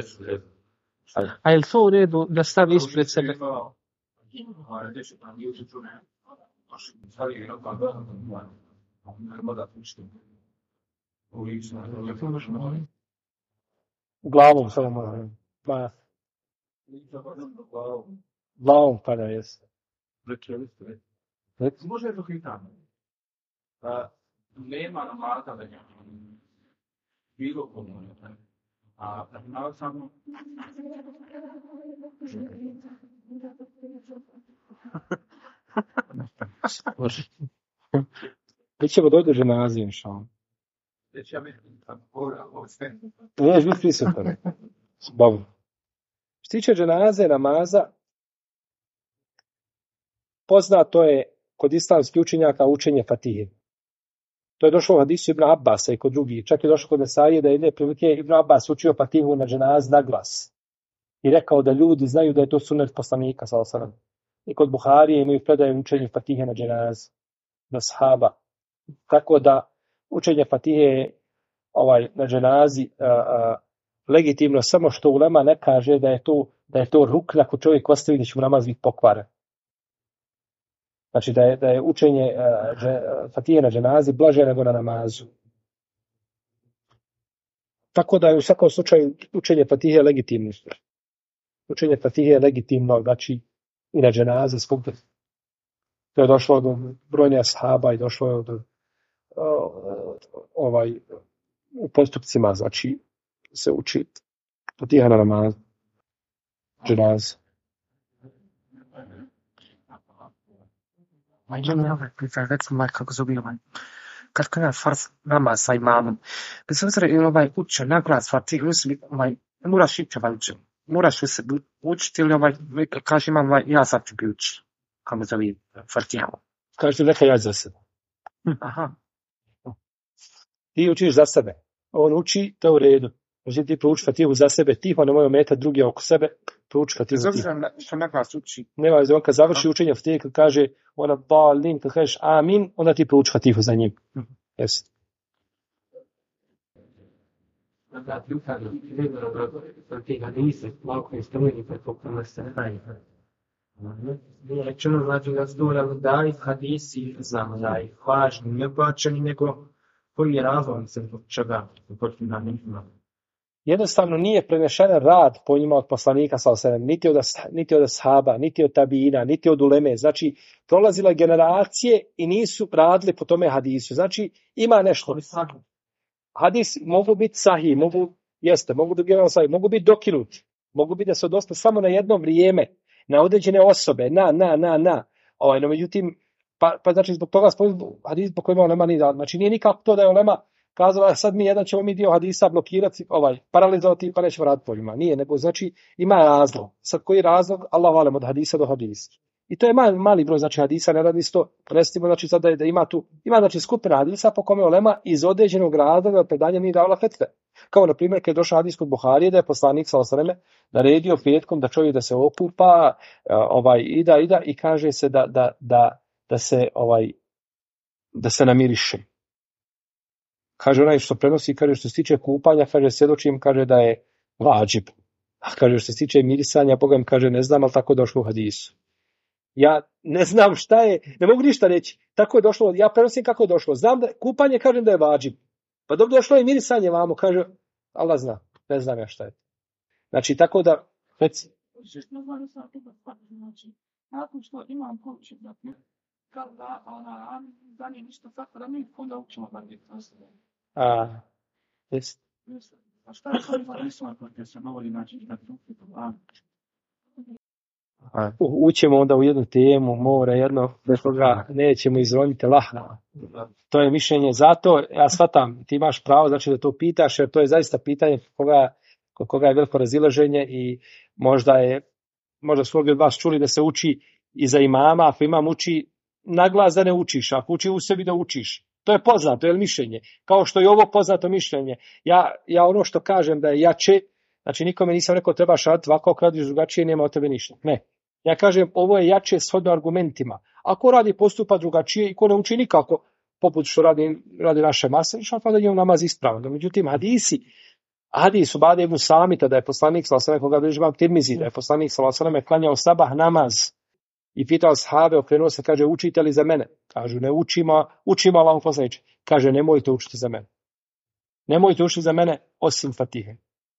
a je li to u redu da stavi ispred sebe? Glavom samo može. Glavom kada jeste. Može je to hitano. Nema namaza da bilo komunije. A namaz samo... Mi ćemo doći do ženaze, inšallah. Već ja mislim da ovo sve. Neš biti prisutan. Dobro. Što tiče ženaze, namaza, poznato je kod islamskih učenjaka učenje Fatihe. To je došlo u hadisu Ibn Abbasa i kod drugih. Čak je došlo kod Nesaije da jedne prilike Ibn Abbas učio Fatihu na ženaz na glas. I rekao da ljudi znaju da je to sunnet poslanika, sallallahu alejhi ve sellem. I kod Buharije imaju predaje učenje Fatihe na ženaz, na sahaba. Tako da učenje Fatihe na ženazi legitimno, samo što ulema ne kaže da je to rukn ako čovjek ostavi da će mu namaz biti pokvaren. Znači da je učenje Fatihe na ženazi blaže nego na namazu. Tako da je u svakom slučaju učenje Fatihe legitimno. Učenje Fatihe je legitimno, znači i na ženazi svugdje. To je došlo do brojnih ashaba i došlo je do u postupcima, znači se uči Fatiha na namaz, ženazi. Recimo, kako zove kad kada farz namaz sa imamom, bez obzira ili uče na glas Fatihu, ne moraš ići moraš se učiti ili kaže imam ja sad ću bi uči, kako zove Fatihu. Kažete neka ja za sebe. Aha. Ti učiš za sebe, on uči, to je u redu. Znači ti prouči Fatihu za sebe, tiho, nemoj ometati drugi oko sebe, prouči Fatihu. Bez obzira što na glas uči. Nema, on kad završi učenje Fatihe, kad kaže ona balin, kad kažeš amin, onda ti prouči Fatihu za njim. Jesi. Rečeno znači da su da i hadisi, znamo da je važni, ne bačeni, nego koji je razlog se zbog čega počne na njima. Jednostavno nije prenešen rad po njima od poslanika, niti od ashaba, niti od tabina, niti od uleme. Znači, prolazila generacije i nisu radili po tome hadisu. Znači, ima nešto. Hadis mogu biti sahih, mogu biti dokinuti. Mogu biti da se odnosno samo na jedno vrijeme, na određene osobe, no međutim, pa znači zbog toga hadis po kojima ulema nije dao. Znači nije nikako to da je ulema kazala sad ćemo mi dio hadisa blokirati, paralizovati pa nećemo raditi po njima. Nije, nego znači ima razlog. Sad koji je razlog? Allah valem od hadisa do hadisa. I to je mali broj, znači hadisa, ne radi to. Presimo, znači sada da ima znači skupina hadisa po kome ulema iz određenog razloga predanja nije davala fetve. Kao na primjer kad je došao hadis kod Buharije da je poslanik sallallahu alejhi ve sellem naredio petkom da čovjek da se okupa, ida i kaže se da se namiriše. Kaže onaj što prenosi, kaže što se tiče kupanja, kaže svjedočim, kaže da je vađib. A kaže što se tiče mirisanja, Boga mi kaže ne znam, ali tako je došlo u hadisu. Ja ne znam šta je, ne mogu ništa reći. Tako je došlo, ja prenosim kako je došlo. Znam da kupanje, kažem da je vađib. Pa dok došlo je mirisanje vamo, kaže Allah zna, ne znam ja šta je. Znači tako da reci. Nakon što imam poručit da kada za njih ništa tako da mi onda učimo barbi. Jest. A šta je to ima nismo koje se govori znači da Ućemo onda u jednu temu, mora jedno, bez koga nećemo izroniti lahna. To je mišljenje, zato ja shvatam, ti imaš pravo znači da to pitaš, jer to je zaista pitanje kod koga je veliko razilaženje i možda su od vas čuli da se uči i za imama, ako imam uči naglas da ne učiš, ako uči u sebi da učiš. To je poznato, je mišljenje. Kao što je ovo poznato mišljenje. Ja ono što kažem da je jače, znači nikome nisam rekao trebaš raditi ovako, ako radiš drugačije, nema od tebe ništa. Ne. Ja kažem ovo je jače shodno argumentima. Ako radi postupa drugačije i ko ne uči nikako, poput što radi naše mase, pa da njemu namaz ispravan. Međutim, hadis Ubade ibn Samita da je poslanik sallallahu alejhi ve sellem koga bilježi Imam Tirmizi, da je poslanik sallallahu alejhi ve sellem klanjao sabah namaz i pitao ashabe, okrenuo se, kaže učite li za mene? Kažu ne učimo Allahov poslaniče. Kaže nemojte učiti za mene. Nemojte učiti za mene osim Fatihe.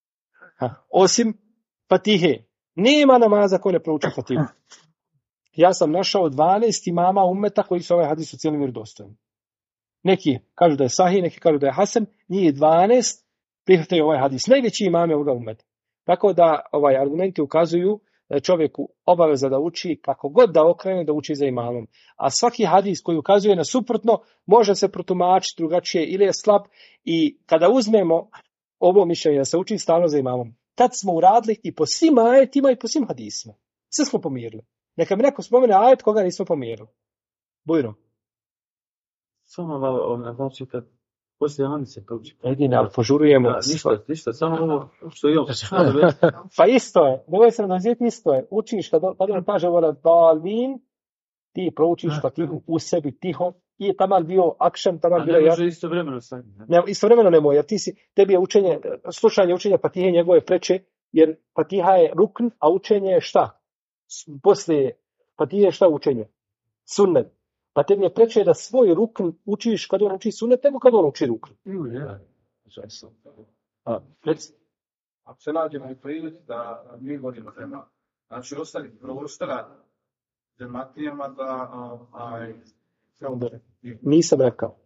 Osim Fatihe. Nema namaza ko ne prouči Fatihu. Ja sam našao 12 imama ummeta koji su ovaj hadis u cijelim vjerodostojni. Neki kažu da je sahih, neki kažu da je hasan, njih 12 prihvataju ovaj hadis. Najveći imame ovoga ummeta. Tako da argumenti ukazuju da je čovjeku obaveza da uči kako god da okrene da uči za imamom. A svaki hadis koji ukazuje na suprotno može se protumačiti drugačije ili je slab i kada uzmemo ovo mišljenje da se uči stalno za imamom, tad smo uradili i po svim ajetima i po svim hadisima. Sve smo pomirili. Neka mi neko spomene ajet koga nismo pomirili. Bujro. Samo malo, znači kad poslije Anise to uči. Jedine, ali požurujemo. Ništa, samo ovo što imam. Pa isto je, nemoj se razvijeti, isto je. Učiš, kada on kaže Dalvin, ti proučiš Fatihu u sebi tiho, i taman bio akšan, taman bio... A ne može istovremeno sam. Istovremeno nemoj, jer tebi je slušanje učenja Fatihe njegove preče, jer Fatiha je rukn, a učenje je šta? Poslije Fatihe je šta učenje? Sunnet. Pa tebi je preče da svoj rukn učiš kad on uči sunnet, nego kad on uči rukn. Ako se nađemo u prilici da mi vodimo tema, znači ostali prostora zematijama da... Nisam rekao.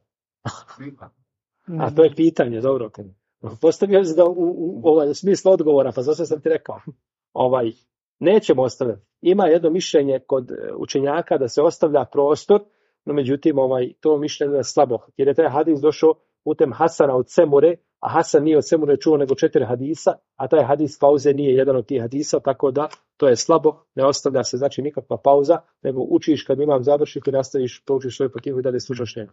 A to je pitanje, dobro. Postavio se da u smislu odgovora, pa zato sam ti rekao. Nećemo ostavljati. Ima jedno mišljenje kod učenjaka da se ostavlja prostor, no međutim to mišljenje je slabo. Jer je taj hadis došao putem Hasana od Semure, a Hasan nije od Semure čuo nego 4 hadisa, a taj hadis pauze nije jedan od tih hadisa, tako da to je slabo, ne ostavlja se znači nikakva pauza, nego učiš kad imam završi, kad nastaviš, proučiš svoju Fatihu i dalje slušaš njega.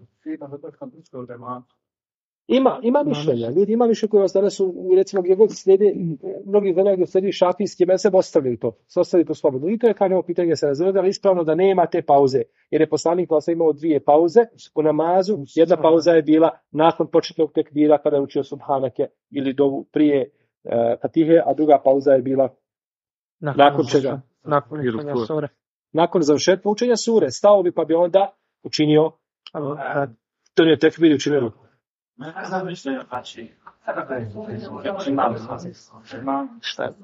Ima mišljenja, ljudi ima mišljenja koje vas danas su, recimo gdje god slijede, mnogi dana gdje slijedi šafijski mezheb ostavljaju to, se ostavili to slobodno. I to je kao pitanje gdje se razgleda, ispravno da nema te pauze, jer je poslanik vlasa imao 2 pauze u namazu, jedna pauza je bila nakon početnog tekbira kada je učio subhanake ili dovu prije Fatihe, a druga pauza je bila nakon čega? Nakon završetka učenja sure, stao bi pa bi onda učinio to je tekbir i učinio ruku. Ne znam što je pači. Šta je?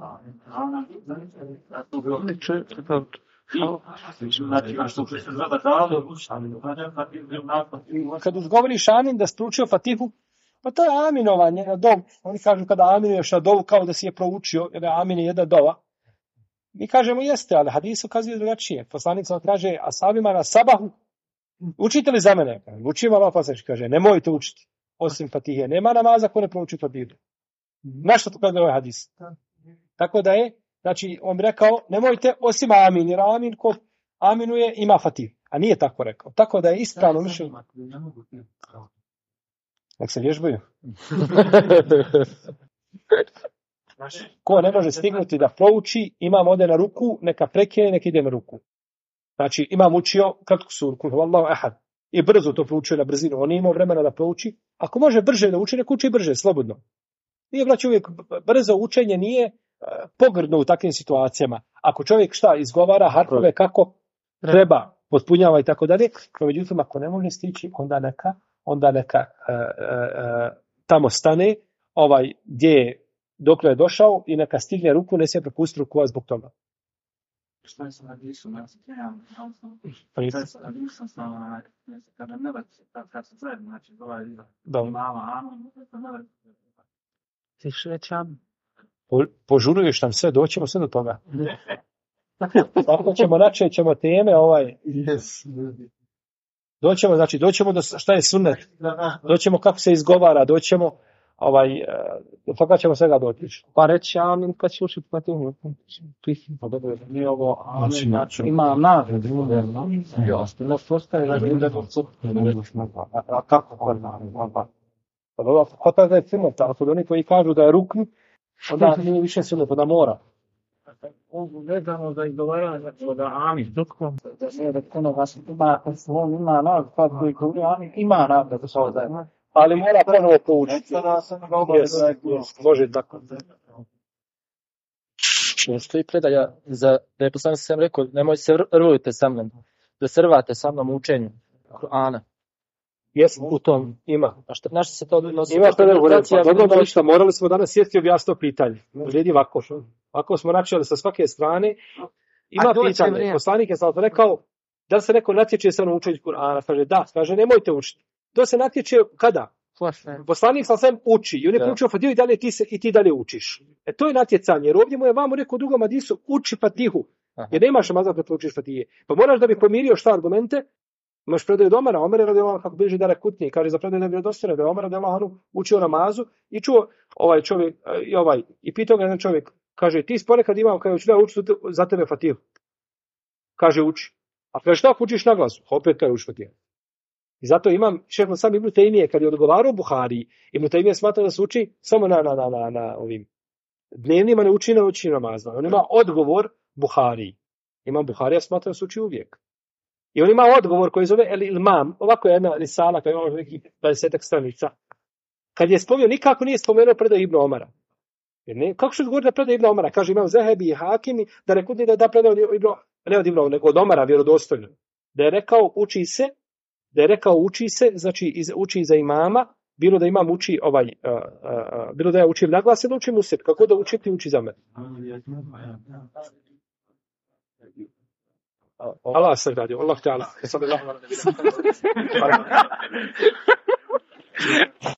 Kad izgovoriš amin da stručio Fatihu, pa to je aminovanje na dovu. Oni kažu kada aminuješ na dovu kao da si je proučio, jer amin je jedna dova. Mi kažemo jeste, ali hadis ukazuje drugačije. Poslanik sam kaže ashabima na sabahu, učite li za mene? Učimo Allah poslanik, kaže nemojte učiti. Osim Fatihe. Nema namaza ko ne prouči Fatihu. Na što to kaže ovaj hadis? Tako da je, znači, on bi rekao, nemojte osim amin, jer aminuje, ima Fatihu. A nije tako rekao. Tako da je ispravno mišljenje. Nek se vježbaju. Ko ne može stignuti da prouči, imam ode na ruku, neka prekine, neka ide na ruku. Znači, imam učio kratku suru, kul huvallahu ahad, i brzo to proučio na brzinu. On nije imao vremena da prouči. Ako može brže da uči, neka uči brže, slobodno. Nije, braći, uvijek brzo učenje nije pogrdno u takvim situacijama. Ako čovjek izgovara harfove kako treba, potpunjava i tako dalje, no međutim, ako ne može stići, onda neka tamo stane, gdje je dokle je došao i neka stigne ruku, ne se prepustiti rukova zbog toga. Šta je sa hadisom? Kada ne vrti, kad se sve, znači, imama, Ti šrećam. Požuruješ tam sve, doćemo sve do toga. Tako ćemo, načećemo teme, doćemo do šta je sunnet, doćemo kako se izgovara, doćemo, fakat ćemo svega doći. Pa reći amin kad će učiti Fatihu. Pa dobro, nije ovo amin, znači ima nagradu. Jasno, ne postaje da bude a kako kod amin? Pa dobro, hotak da je sunnet, ali kod oni koji kažu da je rukn, onda nije više sunnet, onda mora. Ovo vezano za izgovaranje da amin. Da se da puno vas ima nagradu, koji govori amin, ima nagradu sa ovo zajedno. Ali mora ponovo poučiti. Može tako. Stoji predaja da je poslanik sam rekao, nemoj se rvujte sa mnom, da se rvate sa mnom u učenju Kur'ana. Jes, u tom ima. A na što se to odnosi? Ima predaja, morali smo danas sjesti i objasniti to pitanje. Vrijedi ovako. Ako smo načeli sa svake strane, ima pitanje. Poslanik je sam rekao, da li se neko natječe sa mnom učenju Kur'ana? Kaže, da. Kaže, nemojte učiti. To se natječe kada? Poslanik sam uči i on je proučio Fatihu i ti dalje učiš. To je natjecanje, jer ovdje mu je vamo rekao u drugom hadisu, uči Fatihu, jer nemaš namazat da proučiš Fatihe. Pa moraš da bi pomirio šta argumente, imaš predaju od Omara, Omer je radijallahu kako bliži Dara Kutni, kaže za predaju nevjerodostojno da je Omer radijallahu učio namazu i čuo ovaj čovjek i pitao ga jedan čovjek, kaže ti ponekad imam kada ću da učiti za tebe Fatihu. Kaže uči. A kaže šta ako učiš na glasu? Opet kaže uči Fatihu. I zato imam šejh sam Ibn Taymije kad je odgovarao Buhari, Ibn Taymije smatra da se uči samo na ovim dnevnima, ne uči na noćnim namazima. On ima odgovor Buhari. Imam Buharija smatra da se uči uvijek. I on ima odgovor koji zove El Ilmam, ovako je jedna risala koja ima nekih 20 stranica. Kad je spomenuo, nikako nije spomenuo predaj Ibn Omara. Kako što govori da predaj Ibn Omara? Kaže imam Zehebi i Hakimi da rekutni da predaj od Ibn Omara, nego od Omara vjerodostojno. Da je rekao uči se, znači uči za imama, bilo da imam uči bilo da ja učim na glas, da učim usred, kako da učiti uči za mene. Allah se radi, Allah te Allah.